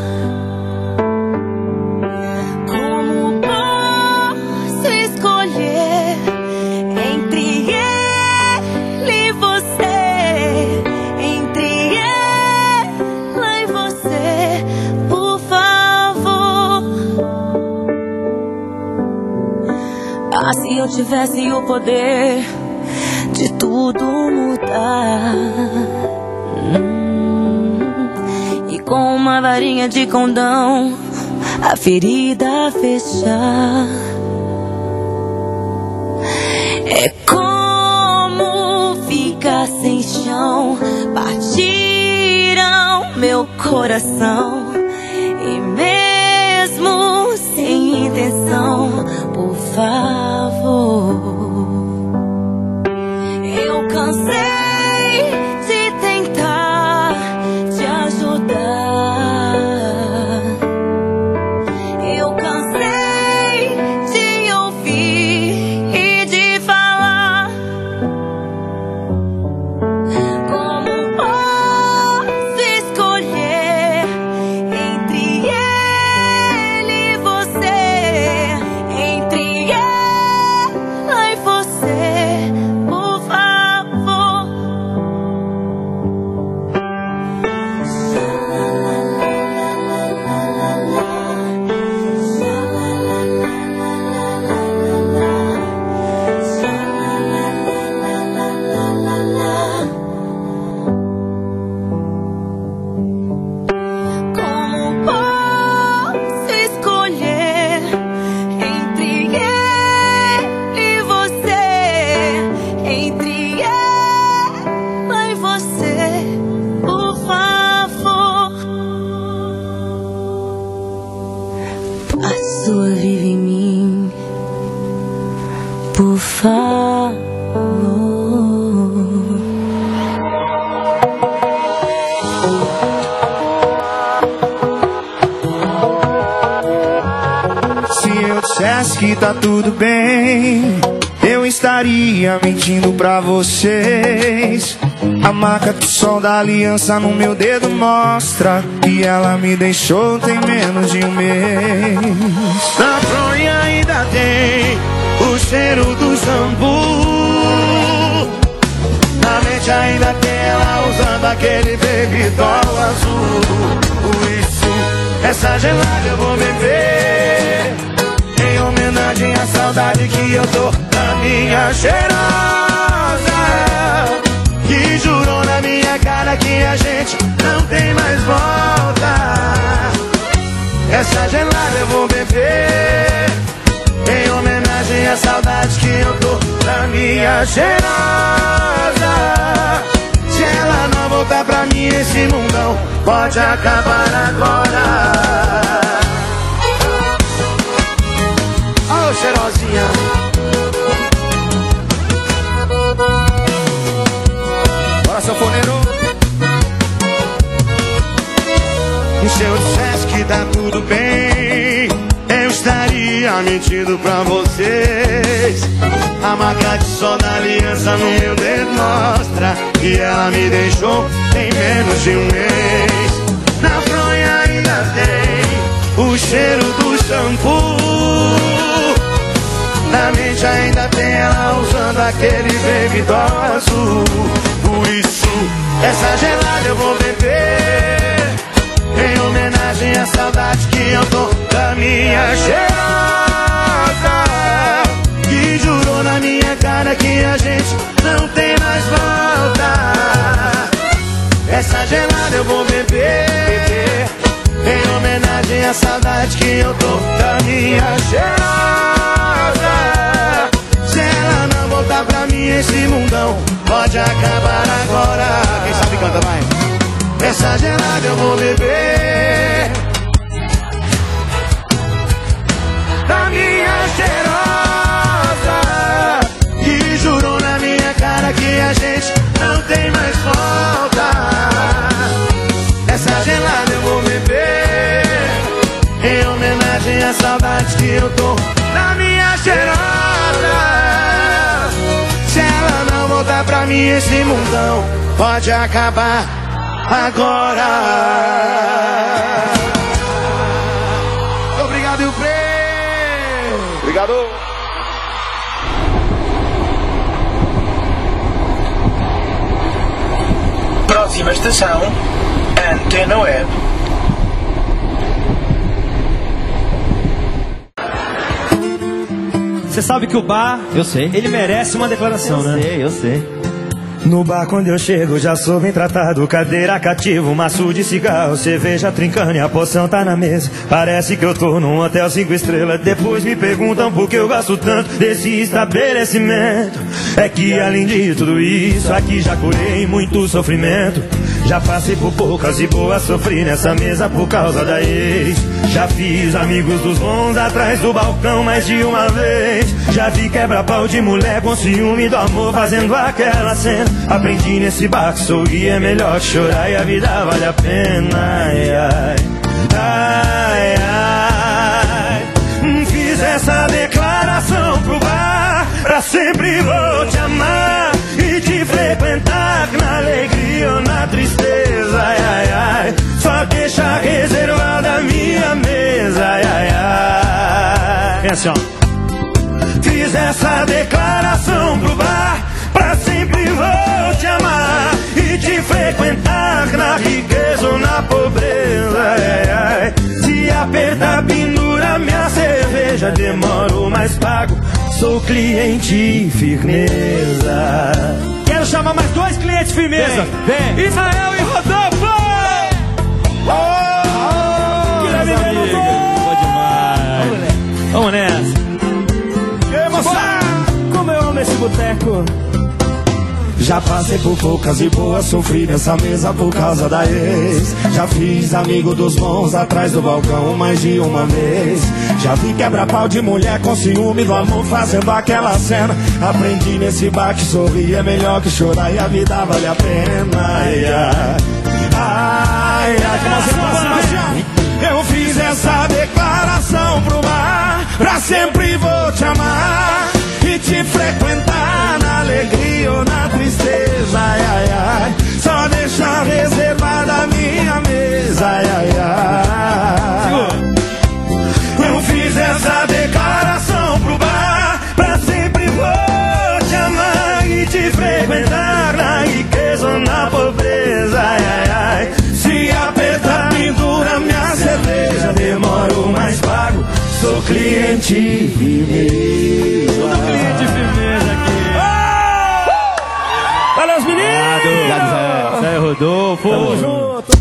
Como posso escolher entre ele e você? Entre ela e você, por favor. Ah, se eu tivesse o poder de tudo mudar, hum, e com uma varinha de condão a ferida fechar. É como ficar sem chão, partiram meu coração. E mesmo sem intenção, por favor, eu cansei de tentar te ajudar. Eu cansei de ouvir e de falar. Como posso escolher entre ele e você? Entre ela e você, por favor. Como posso escolher entre ele e você? Entre ela e você, por favor. A sua vive em mim, por favor. Se eu dissesse que tá tudo bem, eu estaria mentindo pra vocês. A marca do sol da aliança no meu dedo mostra que ela me deixou tem menos de um mês. Na fronha ainda tem o cheiro do shampoo. Na mente ainda tem ela usando aquele baby doll azul. Por isso, essa gelada eu vou beber, em homenagem à saudade que eu tô da minha cheirosa, que jurou na minha cara que a gente não tem mais volta. Essa gelada eu vou beber, em homenagem à saudade que eu tô da minha cheirosa. Se ela não voltar pra mim, esse mundão pode acabar agora. Oh, cheirosinha. Bora, sanfoneiro. E se eu dissesse que tá tudo bem, eu estaria mentindo pra vocês. A marca de sol da aliança no meu dedo mostra que ela me deixou em menos de um mês. Na fronha ainda tem o cheiro do shampoo. Na mente ainda tem ela usando aquele baby doll azul. Por isso, essa gelada eu vou beber, em homenagem à saudade que eu tô da minha cheirosa, que jurou na minha cara que a gente não tem mais volta. Essa gelada eu vou beber, em homenagem à saudade que eu tô da minha cheirosa. Se ela não voltar pra mim, esse mundão pode acabar agora. Quem sabe canta, vai. Essa gelada eu vou beber, da minha cheirosa, que jurou na minha cara que a gente não tem mais volta. Essa gelada eu vou beber, em homenagem à saudade que eu tô da minha cheirosa. Se ela não voltar pra mim, esse mundão pode acabar agora. Obrigado, Ilfrey. Obrigado. Próxima estação, Antena Web. Você sabe que o bar, eu sei, ele merece uma declaração, eu né? Eu sei, eu sei. No bar quando eu chego já sou bem tratado, cadeira cativa, maço de cigarro, cerveja trincando e a poção tá na mesa. Parece que eu tô num hotel cinco estrelas. Depois me perguntam por que eu gosto tanto desse estabelecimento. É que além de tudo isso, aqui já curei muito sofrimento. Já passei por poucas e boas, sofri nessa mesa por causa da ex. Já fiz amigos dos bons atrás do balcão mais de uma vez. Já vi quebra-pau de mulher com ciúme do amor fazendo aquela cena. Aprendi nesse bar que sorrir é melhor que chorar e a vida vale a pena. Ai, ai, ai, ai. Fiz essa declaração pro bar, pra sempre vou te amar e te frequentar na alegria ou na tristeza. Ai, ai, ai. Só deixa reservada a minha mesa. Ai, ai, ai. Vem assim, ó. Fiz essa declaração pro bar, pra sempre vou te amar e te frequentar na riqueza ou na pobreza. Ai, ai. Se apertar, pendura minha cerveja, demoro mais pago, sou cliente firmeza. Quero chamar mais dois clientes firmeza. Vem. Israel e Rodolfo. Oh, oh, que amigo. Boa demais. Vamos nessa. Como eu amo esse boteco. Já passei por poucas e boas, sofri nessa mesa por causa da ex. Já fiz amigo dos bons atrás do balcão mais de uma vez. Já vi quebra-pau de mulher com ciúme do amor fazendo aquela cena. Aprendi nesse bar que sorrir é melhor que chorar e a vida vale a pena. Ai, ai, ai, ai. Eu fiz essa declaração pro bar, pra sempre vou te amar e te frequentar na alegria ou na tristeza. Ai, ai, ai. Só deixar reservada a minha mesa. Ai, ai, ai. Eu fiz essa declaração pro bar, pra sempre vou te amar e te frequentar na riqueza ou na pobreza. Ai, ai, ai. Se apertar, pendura minha cerveja, demoro mais pago, sou cliente firmeza. Sou cliente firmeza aqui. Oh! Valeu, os meninos! Obrigado, Zé. Zé Rodolfo. Tamo junto.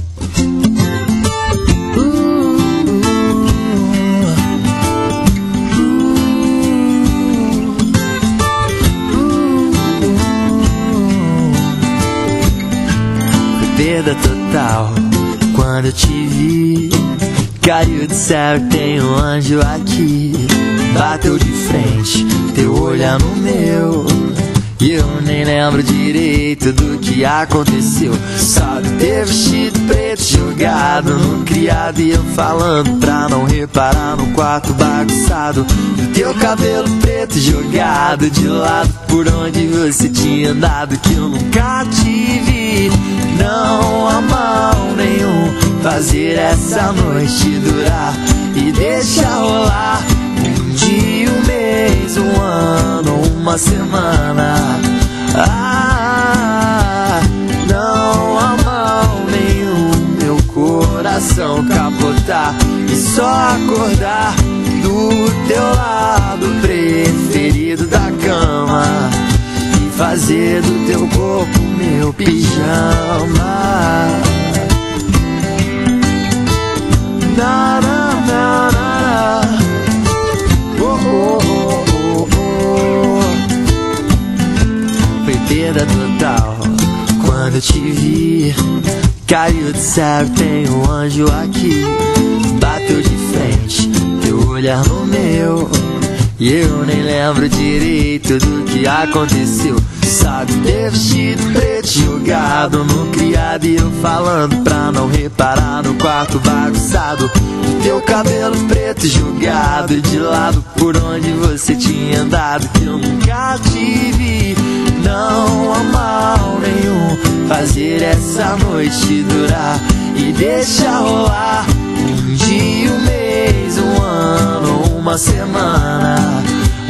perda total quando eu te vi. Caiu do céu e tem um anjo aqui. Bateu de frente, teu olhar no meu, e eu nem lembro direito do que aconteceu. Só do teu vestido preto jogado no criado, e eu falando pra não reparar no quarto bagunçado. Do teu cabelo preto jogado de lado, por onde você tinha andado, que eu nunca te vi. Não há mal nenhum fazer essa noite durar e deixa rolar um dia, um mês, um ano, uma semana. Ah, não há mal nenhum, meu coração capotar e só acordar do teu lado preferido da cama e fazer do teu corpo meu pijama. Na, na, na, na. Oh, oh, oh, oh, oh. Foi perda total quando eu te vi. Caiu do céu, tem um anjo aqui. Bateu de frente, teu olhar no meu, e eu nem lembro direito do que aconteceu. Sabe, teu vestido preto jogado no criado, e eu falando pra não reparar no quarto bagunçado. O teu cabelo preto jogado de lado, por onde você tinha andado, que eu nunca te vi. Não há mal nenhum fazer essa noite durar e deixa rolar um dia, um mês, um ano, uma semana.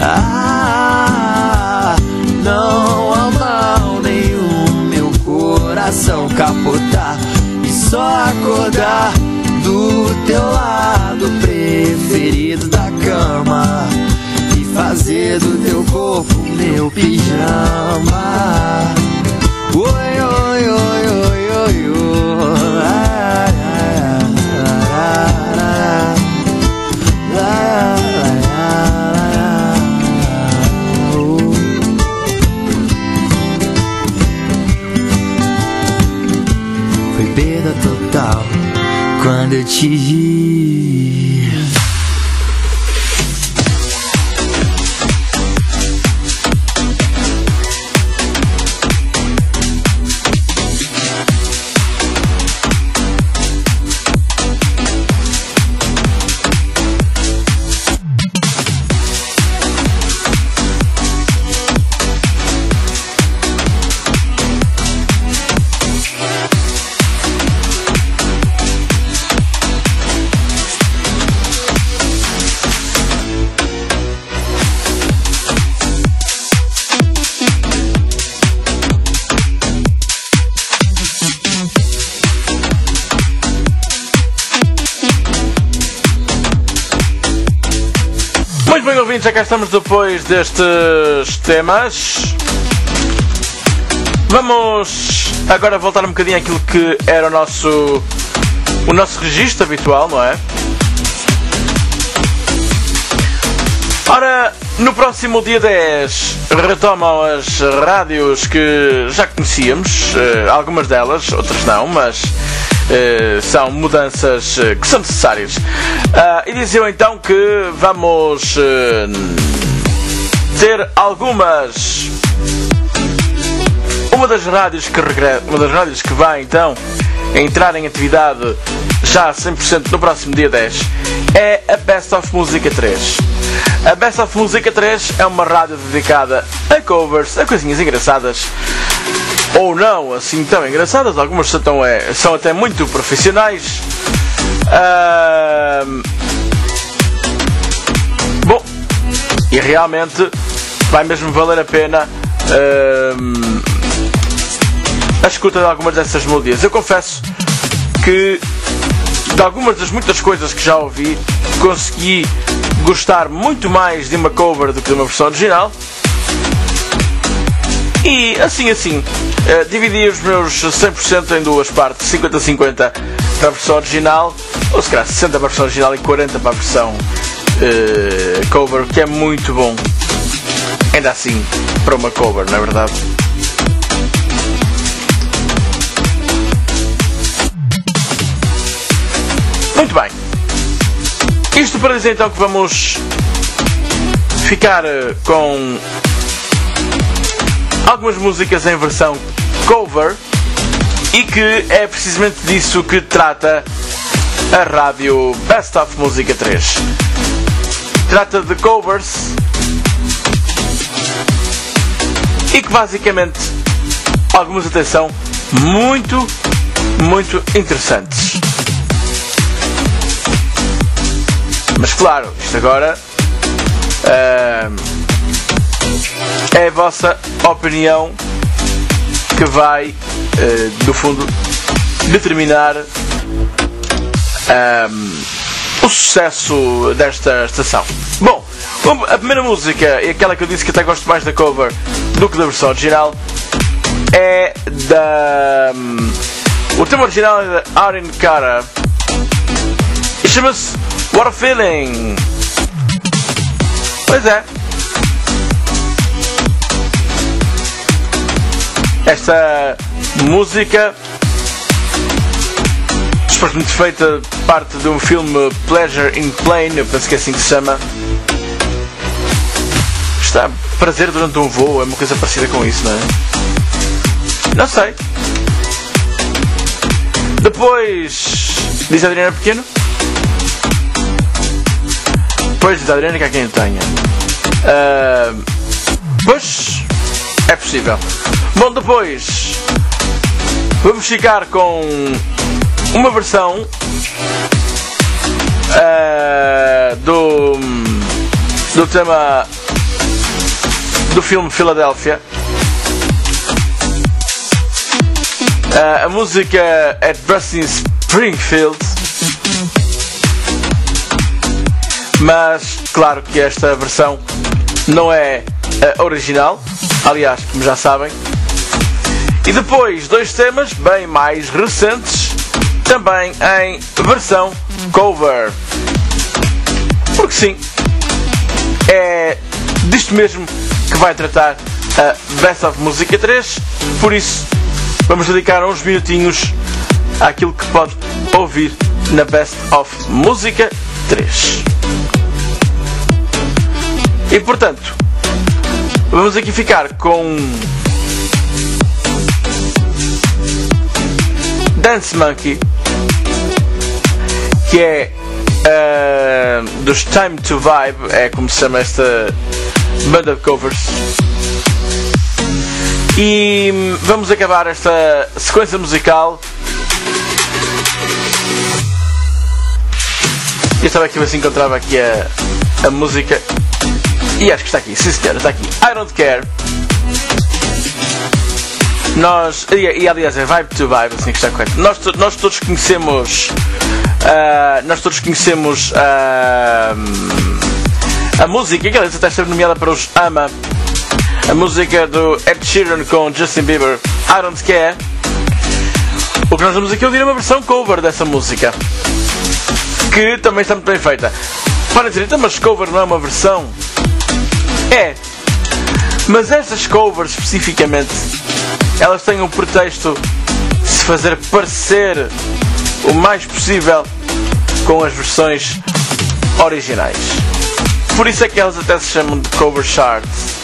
Ah, não há mal nenhum, meu coração capotar e só acordar do teu lado preferido da cama e fazer do teu corpo meu pijama. Oi, oi, oi, oi, oi, oi. Ah, ah, ah, ah, ah, ah, ah, oh. Foi perda total quando eu te vi. Muito bem, ouvintes, já cá estamos depois destes temas. Vamos agora voltar um bocadinho àquilo que era o nosso, o nosso registro habitual, não é? Ora, no próximo dia dez retomam as rádios que já conhecíamos, algumas delas, outras não, mas Uh, são mudanças uh, que são necessárias. Uh, e diziam então que vamos uh, ter algumas. Uma das rádios que regressa, uma das rádios que vai então entrar em atividade já cem por cento no próximo dia dez é a Best of Música três. A Best of Música três é uma rádio dedicada a covers, a coisinhas engraçadas. Ou não, assim tão engraçadas, algumas são, é, são até muito profissionais. Uh... Bom, e realmente vai mesmo valer a pena uh... a escuta de algumas dessas melodias. Eu confesso que de algumas das muitas coisas que já ouvi, consegui gostar muito mais de uma cover do que de uma versão original. E assim assim, uh, dividi os meus cem por cento em duas partes, cinquenta a cinquenta para a versão original, ou se calhar sessenta para a versão original e quarenta para a versão uh, cover, que é muito bom, ainda assim, para uma cover, não é verdade? para dizer então que vamos ficar com algumas músicas em versão cover e que é precisamente disso que trata a rádio Best of Música três. Trata de covers e que basicamente algumas, atenção, muito, muito interessantes. Mas claro, isto agora uh, é a vossa opinião que vai, uh, do fundo, determinar um, o sucesso desta estação. Bom, a primeira música, e aquela que eu disse que até gosto mais da cover do que da versão original, é da... Um, o tema original é da Aaron Carter e chama-se What a Feeling. Pois é, esta música, supostamente feita parte de um filme Pleasure in Plane, eu penso que é assim que se chama. Está prazer durante um voo, é uma coisa parecida com isso, não é? Não sei. Depois diz a Adriana Pequeno. Pois diz a Adriana que há quem o tenha. Uh, pois é possível. Bom, depois vamos ficar com uma versão uh, do, do tema do filme Philadelphia. Uh, a música é de Bruce Springfield, mas claro que esta versão não é a original, aliás, como já sabem. E depois dois temas bem mais recentes, também em versão cover. Porque sim, é disto mesmo que vai tratar a Best of Música três, por isso vamos dedicar uns minutinhos àquilo que pode ouvir na Best of Música três. E portanto, vamos aqui ficar com Dance Monkey, que é uh, dos Time to Vibe, é como se chama esta banda de covers. E vamos acabar esta sequência musical. Eu estava aqui a ver se encontrava aqui a, a música. E acho que está aqui, sim senhora, está aqui. I Don't Care. Nós, e, e aliás é Vibe to Vibe, assim que está correto. Nós, nós todos conhecemos uh, Nós todos conhecemos uh, a música, que aliás até esteve nomeada para os AMA. A música do Ed Sheeran com Justin Bieber, I Don't Care. O que nós vamos aqui ouvir é uma versão cover dessa música, que também está muito bem feita. Para dizer, então, mas cover não é uma versão? É, mas essas covers especificamente, elas têm um pretexto de se fazer parecer o mais possível com as versões originais. Por isso é que elas até se chamam de cover charts.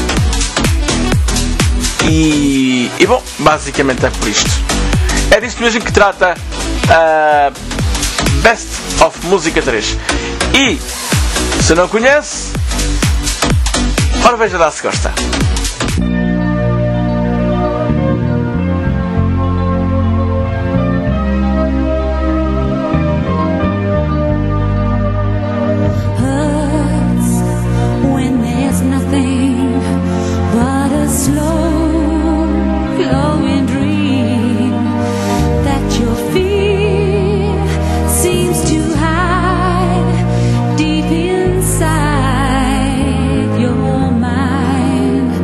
E, e bom, basicamente é por isto. É disto mesmo que trata a Best of Música três. E se não conhece, ora veja lá se gosta. Deep inside your mind.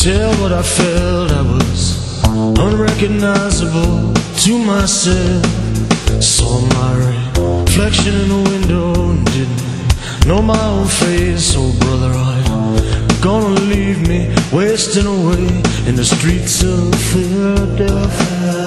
tell what I felt. I was unrecognizable to myself. Saw my reflection in the window and didn't know my own face. Oh brother, are you gonna leave me wasting away in the streets of Philadelphia?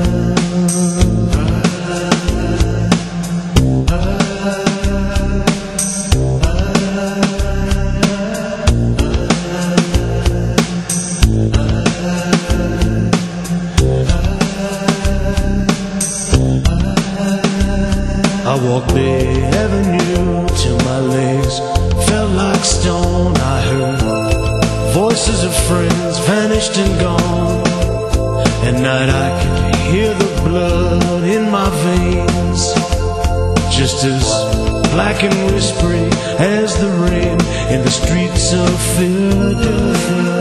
I walked Bay Avenue till my legs felt like stone. I heard voices of friends vanished and gone. At night I could hear the blood in my veins, just as black and whispery as the rain in the streets of Philadelphia.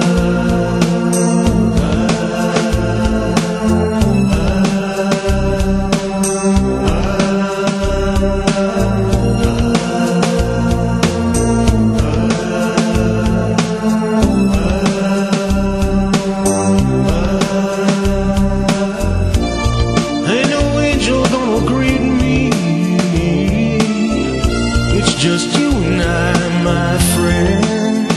Just you and I, my friend.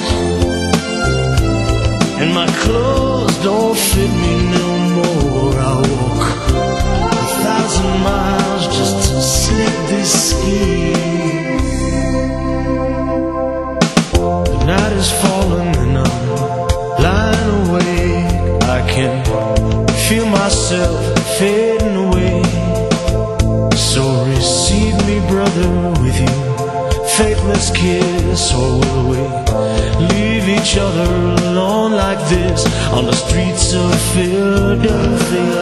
And my clothes don't fit me no more. I walk a thousand miles just to slip this skin. The night is falling and I'm lying awake. I can feel myself fading away. So receive me, brother, with you faithless kiss, or will we leave each other alone like this on the streets of Philadelphia?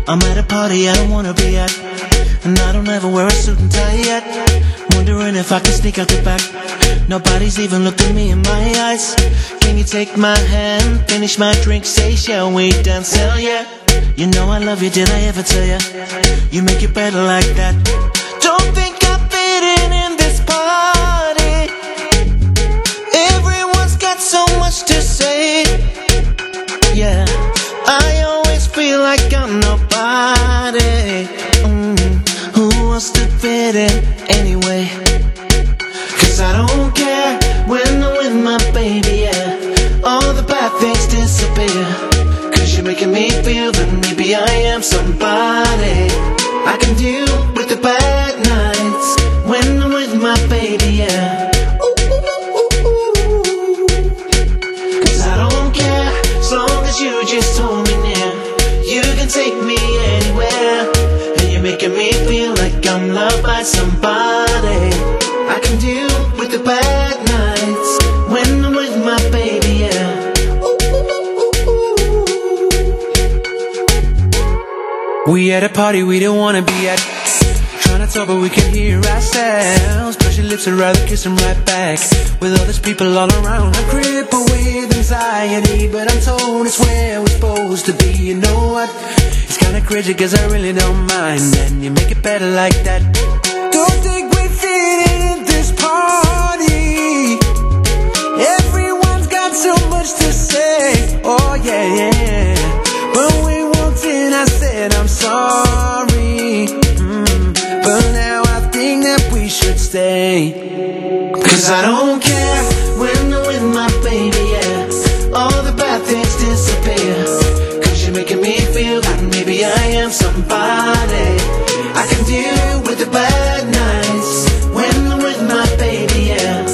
I'm at a party I don't wanna be at, and I don't ever wear a suit and tie yet. Wondering if I can sneak out the back. Nobody's even looking me in my eyes. Can you take my hand, finish my drink, say shall we dance? Hell yeah. You know I love you, did I ever tell ya? You make it better like that. Don't think I fit in in this party. Everyone's got so much to say. Yeah, I always feel like I'm nobody. Mm, who wants to fit in anyway? Cause I don't care when I'm with my baby, yeah. All the bad things disappear. Cause you're making me feel that maybe I am somebody. I can deal with the bad nights when I'm with my baby, yeah. Cause I don't care, as long as you just hold me near. You can take me anywhere, and you're making me feel like I'm loved by somebody. I can deal with the bad nights when I'm with my baby, yeah. We at a party we don't wanna be at, trying to talk but we can hear ourselves. Push your lips, I'd rather kiss them right back. With all these people all around, I'm crippled with anxiety, but I'm told it's where we're supposed to be. You know what? It's kinda crazy cause I really don't mind, and you make it better like that. Don't think we fit in this party. Everyone's got so much to say. Oh yeah, yeah. But we walked in, I said I'm sorry, mm, but now I think that we should stay. Cause I don't care when I'm with my baby, yeah. All the bad things disappear. Cause you're making me feel like maybe I am somebody. I can deal with the bad nights when I'm with my baby, yeah.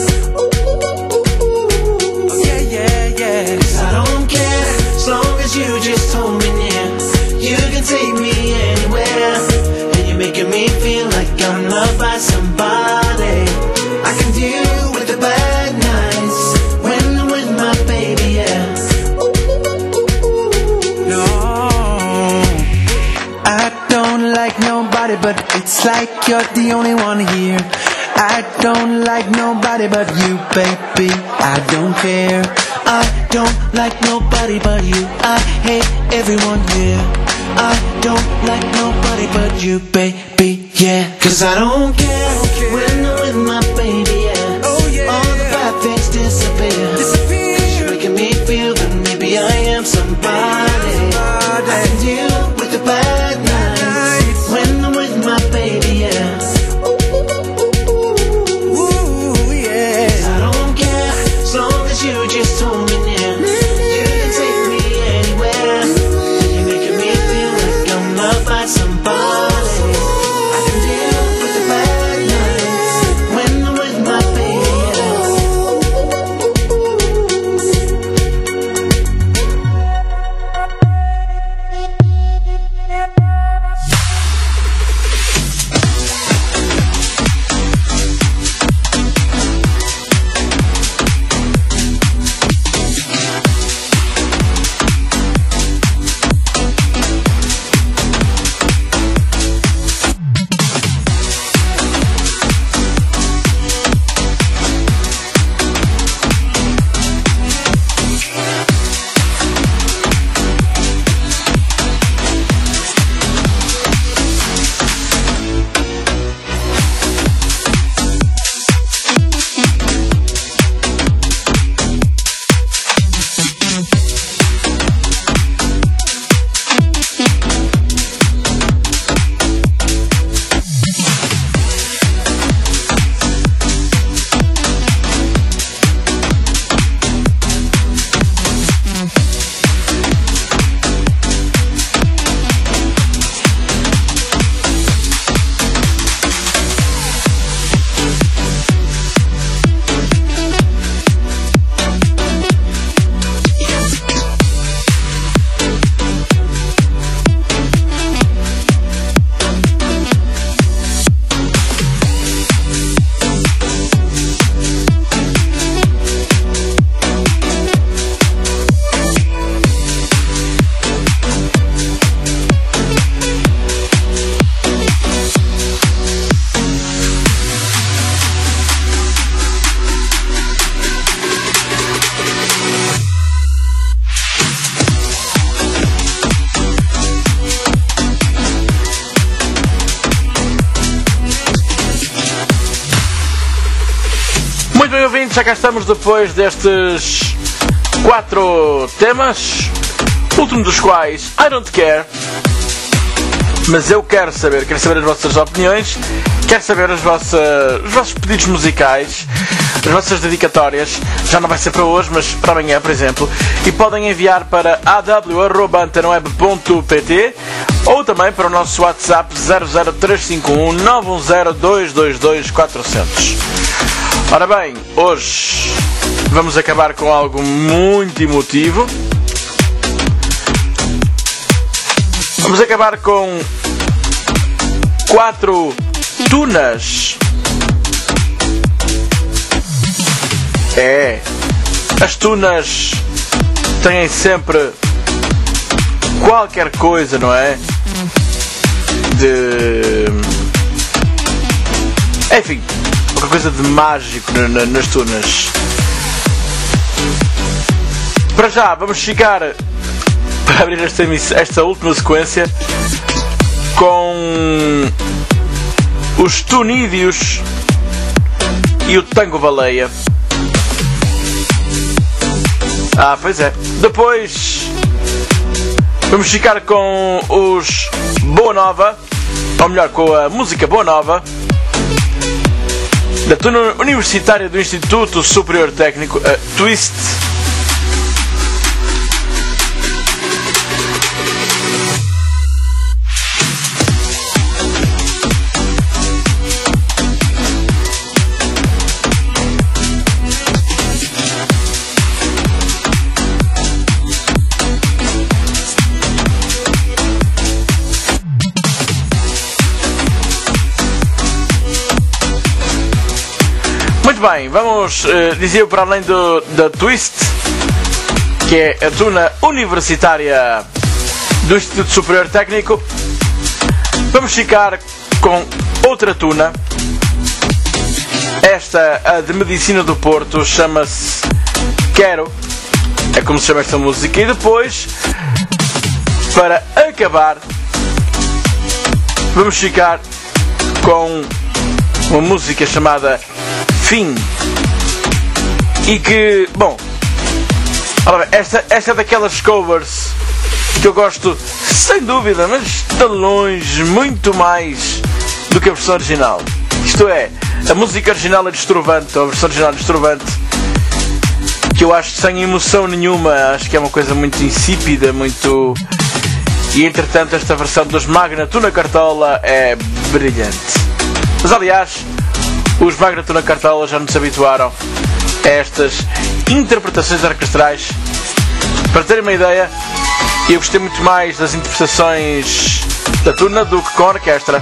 Yeah, yeah, yeah. Cause I don't care, as long as you just hold me near. You can take me anywhere, and you're making me feel like I'm loved by somebody. I can deal with the bad nights when I'm with my baby, yeah. No, I don't like nobody, but it's like you're the only one here. I don't like nobody but you, baby. I don't care. I don't like nobody but you. I hate everyone here. I don't like nobody but you, baby, yeah. Cause I don't care when I'm with my baby, yeah. All the bad things disappear. Cause you're making me feel that maybe I am somebody. I can deal with the bad nights when I'm with my baby, yeah. Ooh, yeah. Cause I don't care, as long as you just hold me near. You can take me anywhere, and you're making me feel like I'm loved by somebody. I can deal with the bad nights when I'm with my baby, yeah. ouvintes, já cá estamos depois destes quatro temas, último dos quais I Don't Care. Mas eu quero saber, quero saber as vossas opiniões, quero saber as vossas, os vossos pedidos musicais, as vossas dedicatórias. Já não vai ser para hoje, mas para amanhã, por exemplo. E podem enviar para a w arroba antena web ponto p t ou também para o nosso WhatsApp zero zero três cinco um nove um zero dois dois dois quatro zero zero. Ora bem, hoje vamos acabar com algo muito emotivo. Vamos acabar com quatro tunas. É, as tunas têm sempre qualquer coisa, não é? De... enfim, qualquer coisa de mágico nas tunas. Para já, vamos ficar, para abrir esta, esta última sequência, com os Tunídeos e o Tango Baleia. Ah, pois é. Depois vamos ficar com os Boa Nova, ou melhor, com a música Boa Nova, da tuna universitária do Instituto Superior Técnico, a Twist. Muito bem, vamos uh, dizer para além do, da Twist, que é a tuna universitária do Instituto Superior Técnico, vamos ficar com outra tuna. Esta, a de Medicina do Porto, chama-se Quero, é como se chama esta música. E depois, para acabar, vamos ficar com uma música chamada Fim. E que, bom, esta, esta é daquelas covers que eu gosto, sem dúvida, mas de longe, muito mais do que a versão original. Isto é, a música original é destrovante, ou a versão original é destrovante, que eu acho sem emoção nenhuma, acho que é uma coisa muito insípida, muito... E entretanto esta versão dos Magna Tuna Cartola é brilhante. Mas aliás, os Magna Tuna Cartola já nos habituaram a estas interpretações orquestrais. Para terem uma ideia, eu gostei muito mais das interpretações da tuna do que com a orquestra.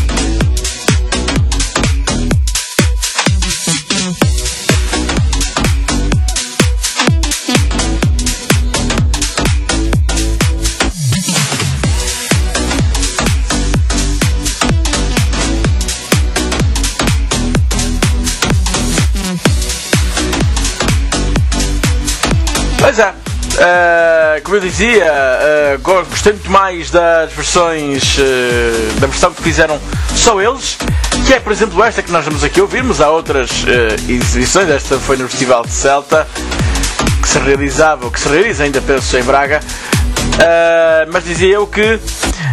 Pois é, uh, como eu dizia, uh, gostei muito mais das versões, uh, da versão que fizeram só eles, que é, por exemplo, esta que nós vamos aqui ouvir, mas há outras uh, exibições. Esta foi no Festival de Celta, que se realizava, ou que se realiza ainda, penso, em Braga, uh, mas dizia eu que, uh,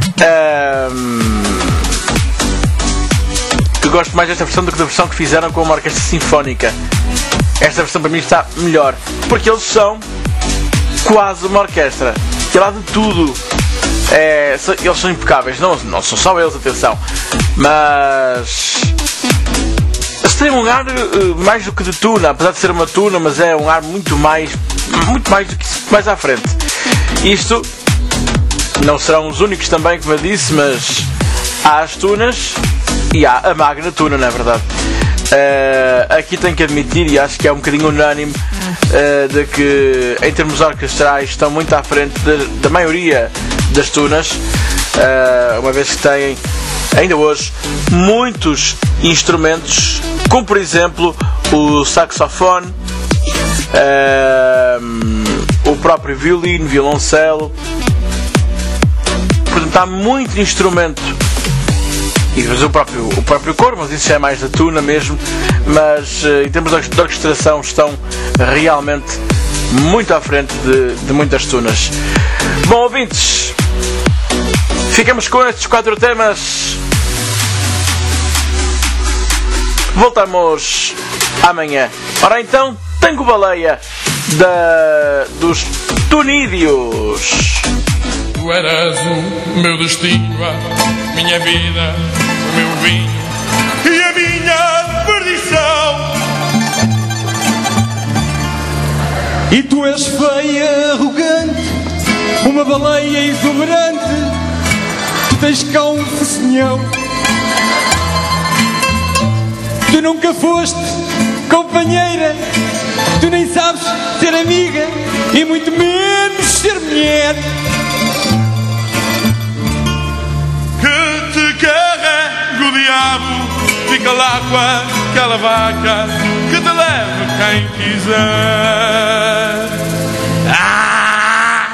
que gosto mais desta versão do que da versão que fizeram com uma orquestra sinfónica. Esta versão para mim está melhor, porque eles são quase uma orquestra, que lá de tudo, é, eles são impecáveis, não, não são só eles, atenção, mas eles têm um ar uh, mais do que de tuna, apesar de ser uma tuna, mas é um ar muito mais, muito mais do que isso, mais à frente. Isto não serão os únicos também, como eu disse, mas há as tunas e há a Magna Tuna, não é verdade? Uh, aqui tenho que admitir, e acho que é um bocadinho unânime, uh, de que em termos orquestrais estão muito à frente de, da maioria das tunas, uh, uma vez que têm ainda hoje muitos instrumentos, como por exemplo o saxofone, uh, o próprio violino, violoncelo. Portanto, há muito instrumento e depois o próprio, o próprio coro, mas isso já é mais da tuna mesmo, mas em termos de orquestração estão realmente muito à frente de, de muitas tunas. Bom, ouvintes, ficamos com estes quatro temas. Voltamos amanhã. Ora então, Tango Baleia da, dos Tunídeos. Tu eras o meu destino, a minha vida, o meu vinho e a minha perdição. E tu és feia, arrogante, uma baleia exuberante. Tu tens cá um focinhão. Tu nunca foste companheira, tu nem sabes ser amiga e muito menos ser mulher. Que te carrega o diabo, fica lá com aquela vaca que te leva quem quiser. Ah!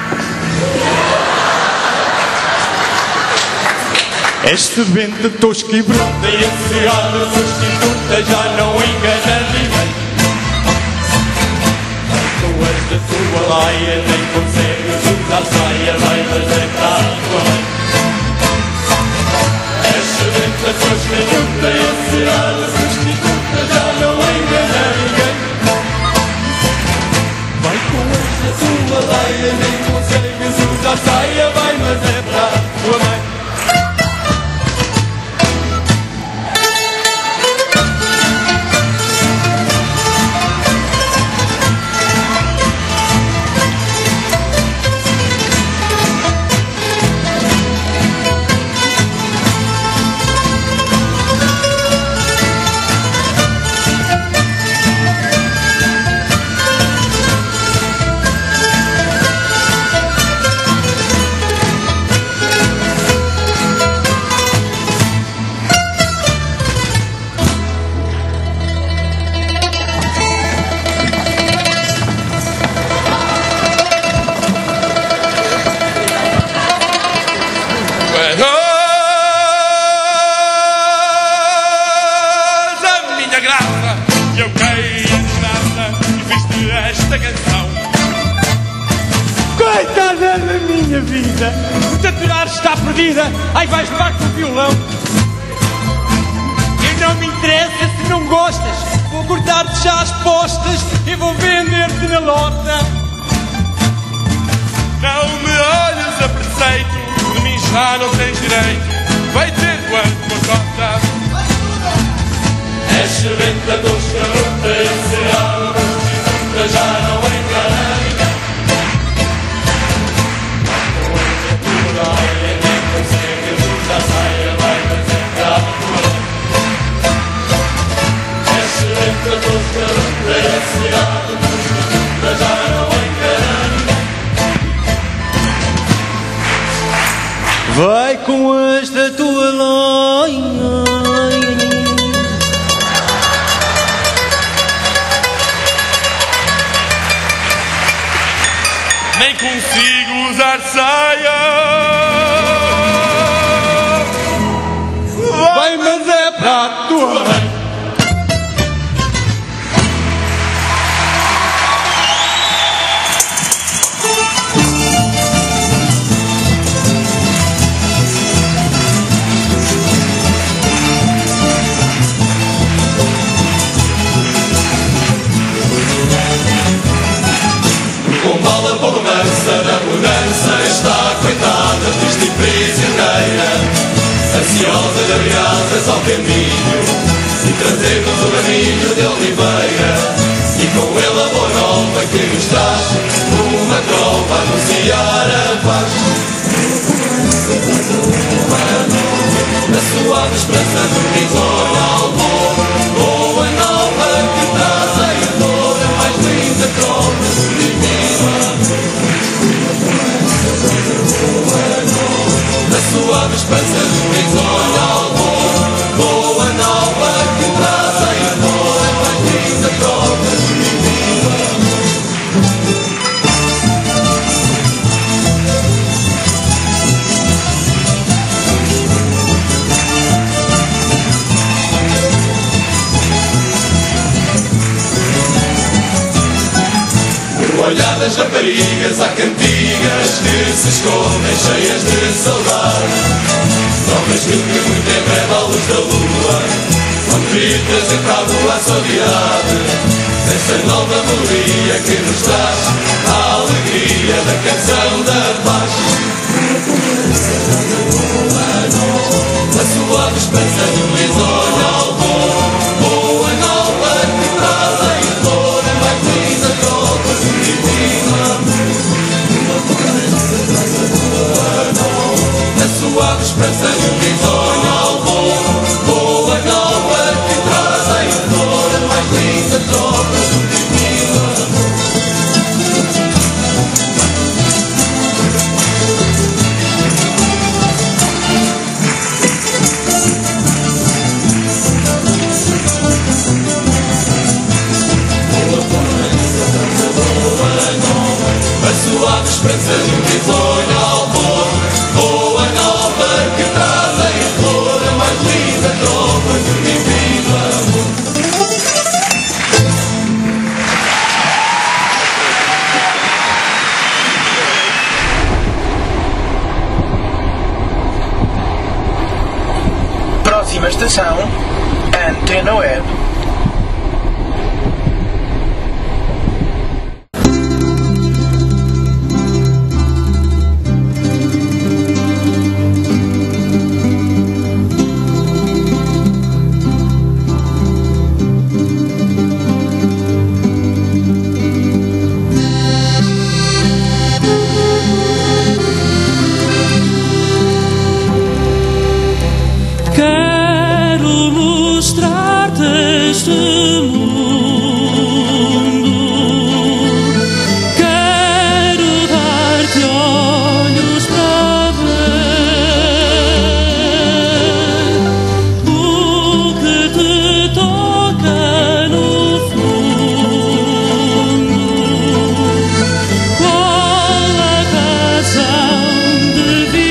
Este vento tosco e bruto e esse ano substituta já não engana ninguém. Tu és da tua laia, nem consegues usar saia, vai fazer para a tua mãe. Este vento tosco e bruto e esse ano substituta já não engana ninguém. Vai com esta tua laia, nem consegues usar saia, vai, mas é para a tua mãe. Coitada da minha vida, se te aturar está perdida, aí vais levar com o violão. E não me interessa se não gostas, vou cortar-te já as postas e vou vender-te na lota. Não me olhes a preceito, de mim já não tens direito, vai ter quanto cota. És serventa dos carotas, esse ano prostituta já não engana ninguém. Nem consegues usar saia, vai fazer para a tua mãe. És serventa dos carotas, esse ano prostituta já não engana ninguém. Vai com esta tua loinha. Nem consigo usar saia. Vai, mas é para a tua mãe. Com bala por mansa da mudança está coitada, triste e prisioneira, ansiosa de abriadas ao caminho e trazer-nos o raminho de oliveira. E com ele a boa nova que nos traz uma trova a anunciar a paz. Na suave esperança do risonho albor, boa nova que traz a dor, a mais linda trova primitiva. Na suave esperança do risonho albor, boa nova que traz a dor, a mais linda trova primitiva. das raparigas há cantigas que se escondem cheias de saudade. Novas mil que muito em breve à luz da lua vão vir trazer para a rua a saudade dessa nova melodia que nos traz a alegria da canção da paz. A suave esperança de um risonho ao voo, boa nova que trazem flor, a mais linda tropa de divino amor. A suave esperança de um risonho ao voo, boa nova que trazem flor, a mais linda tropa de divino amor. A suave esperança de um risonho ao voo, boa nova que trazem flor, a mais linda tropa de um divino amor. Próxima estação, Antena Web. Quero mostrar-te este mundo, quero dar-te olhos para ver o que te toca no fundo. Qual a razão de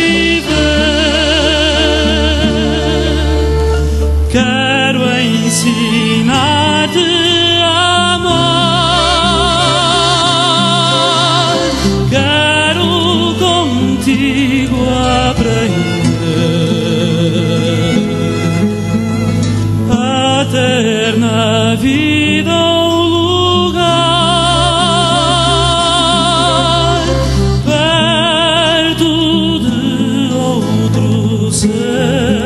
viver? Quero ensinar-te a amar, quero contigo aprender a ter na vida um lugar perto de outro ser.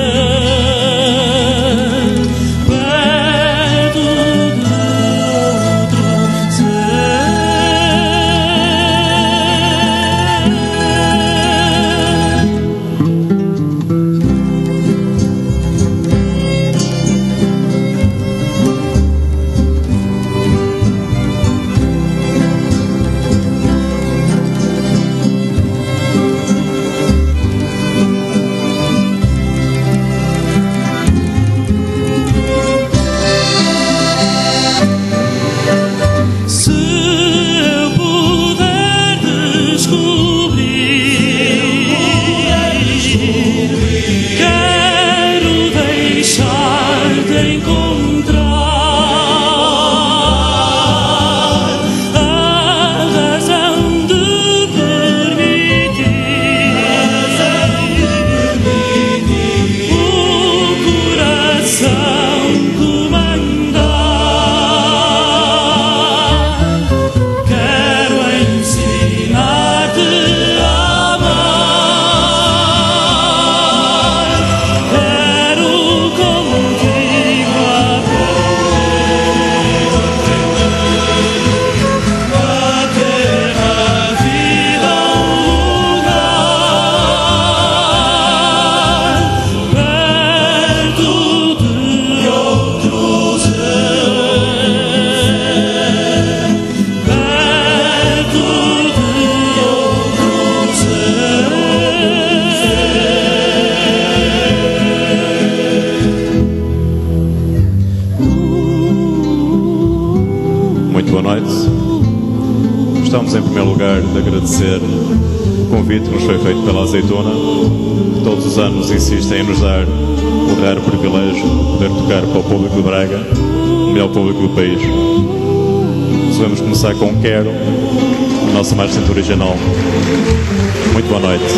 Gostamos em primeiro lugar de agradecer o convite que nos foi feito pela Azeitona, que todos os anos insistem em nos dar o raro privilégio de poder tocar para o público de Braga, o melhor público do país. Nós vamos começar com Quero, a nossa marcha original. Muito boa noite.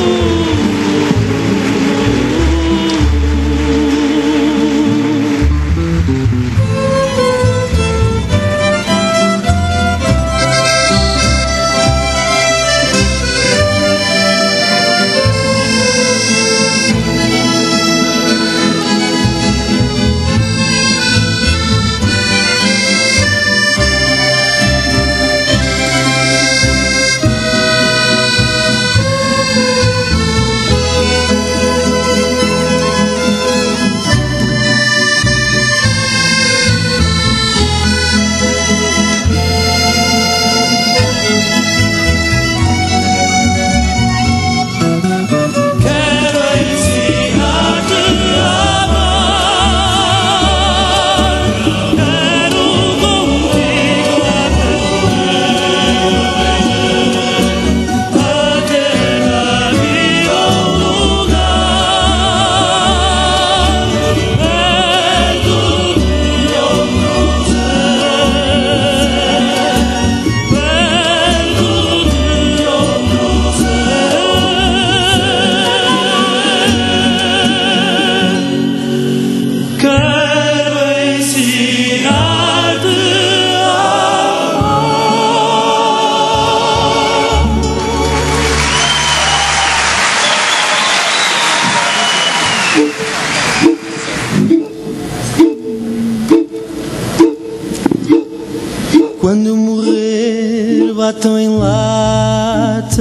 Quando morrer batam em latas,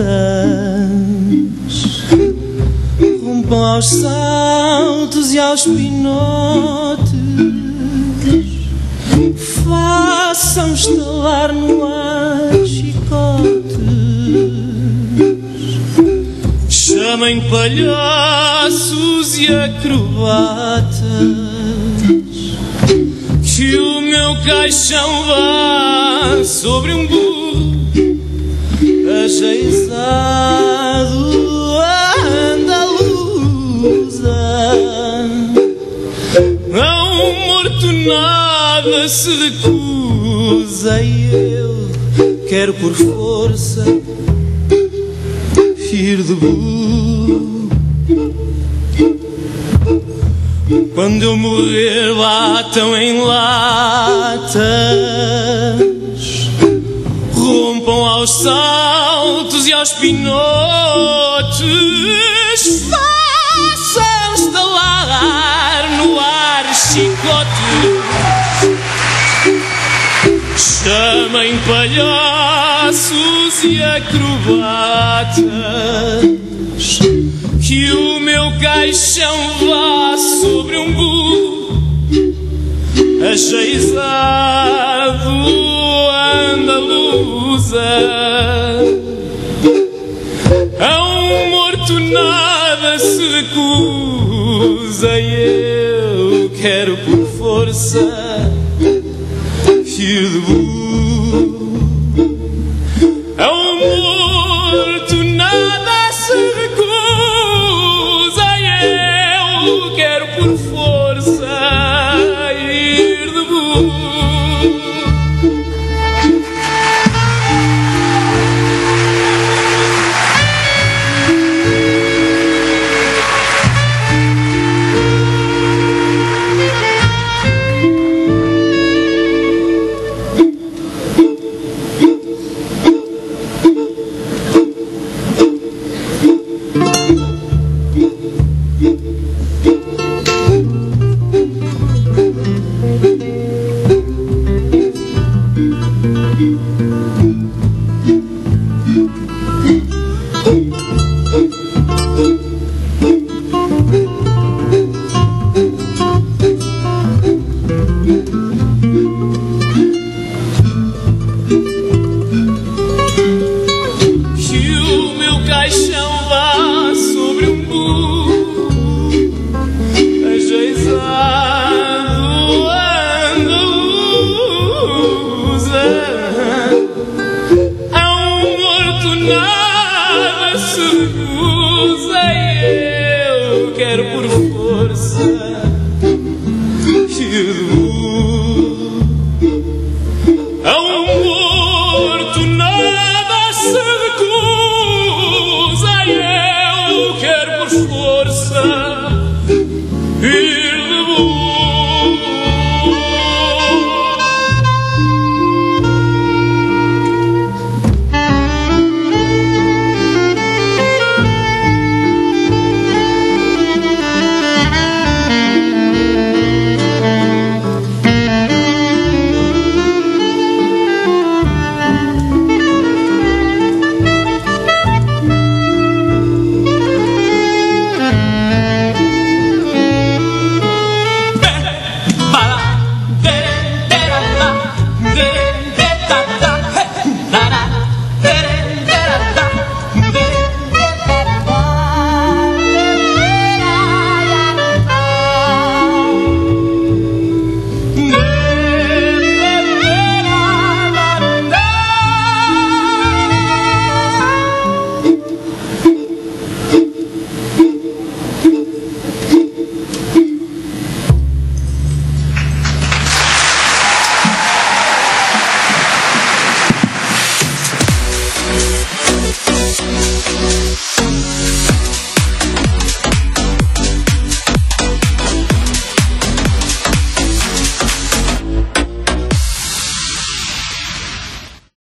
rompam aos saltos e aos pinotes, façam estalar no ar chicotes, chamem palhaços e acrobatas, que o meu caixão vá sobre um burro ajeizado andaluza. A um morto nada se recusa e eu quero por força ir de burro. Quando eu morrer batam em latas, rompam aos saltos e aos pinotes, façam estalar no ar chicotes, chamem palhaços e acrobatas, que o meu caixão vá sobre um burro ajeizado andaluza. A um morto nada se recusa e eu quero por força ir de burro. A um morto nada se recusa, eu quero por força ir de burro. Nada se recusa e eu quero por força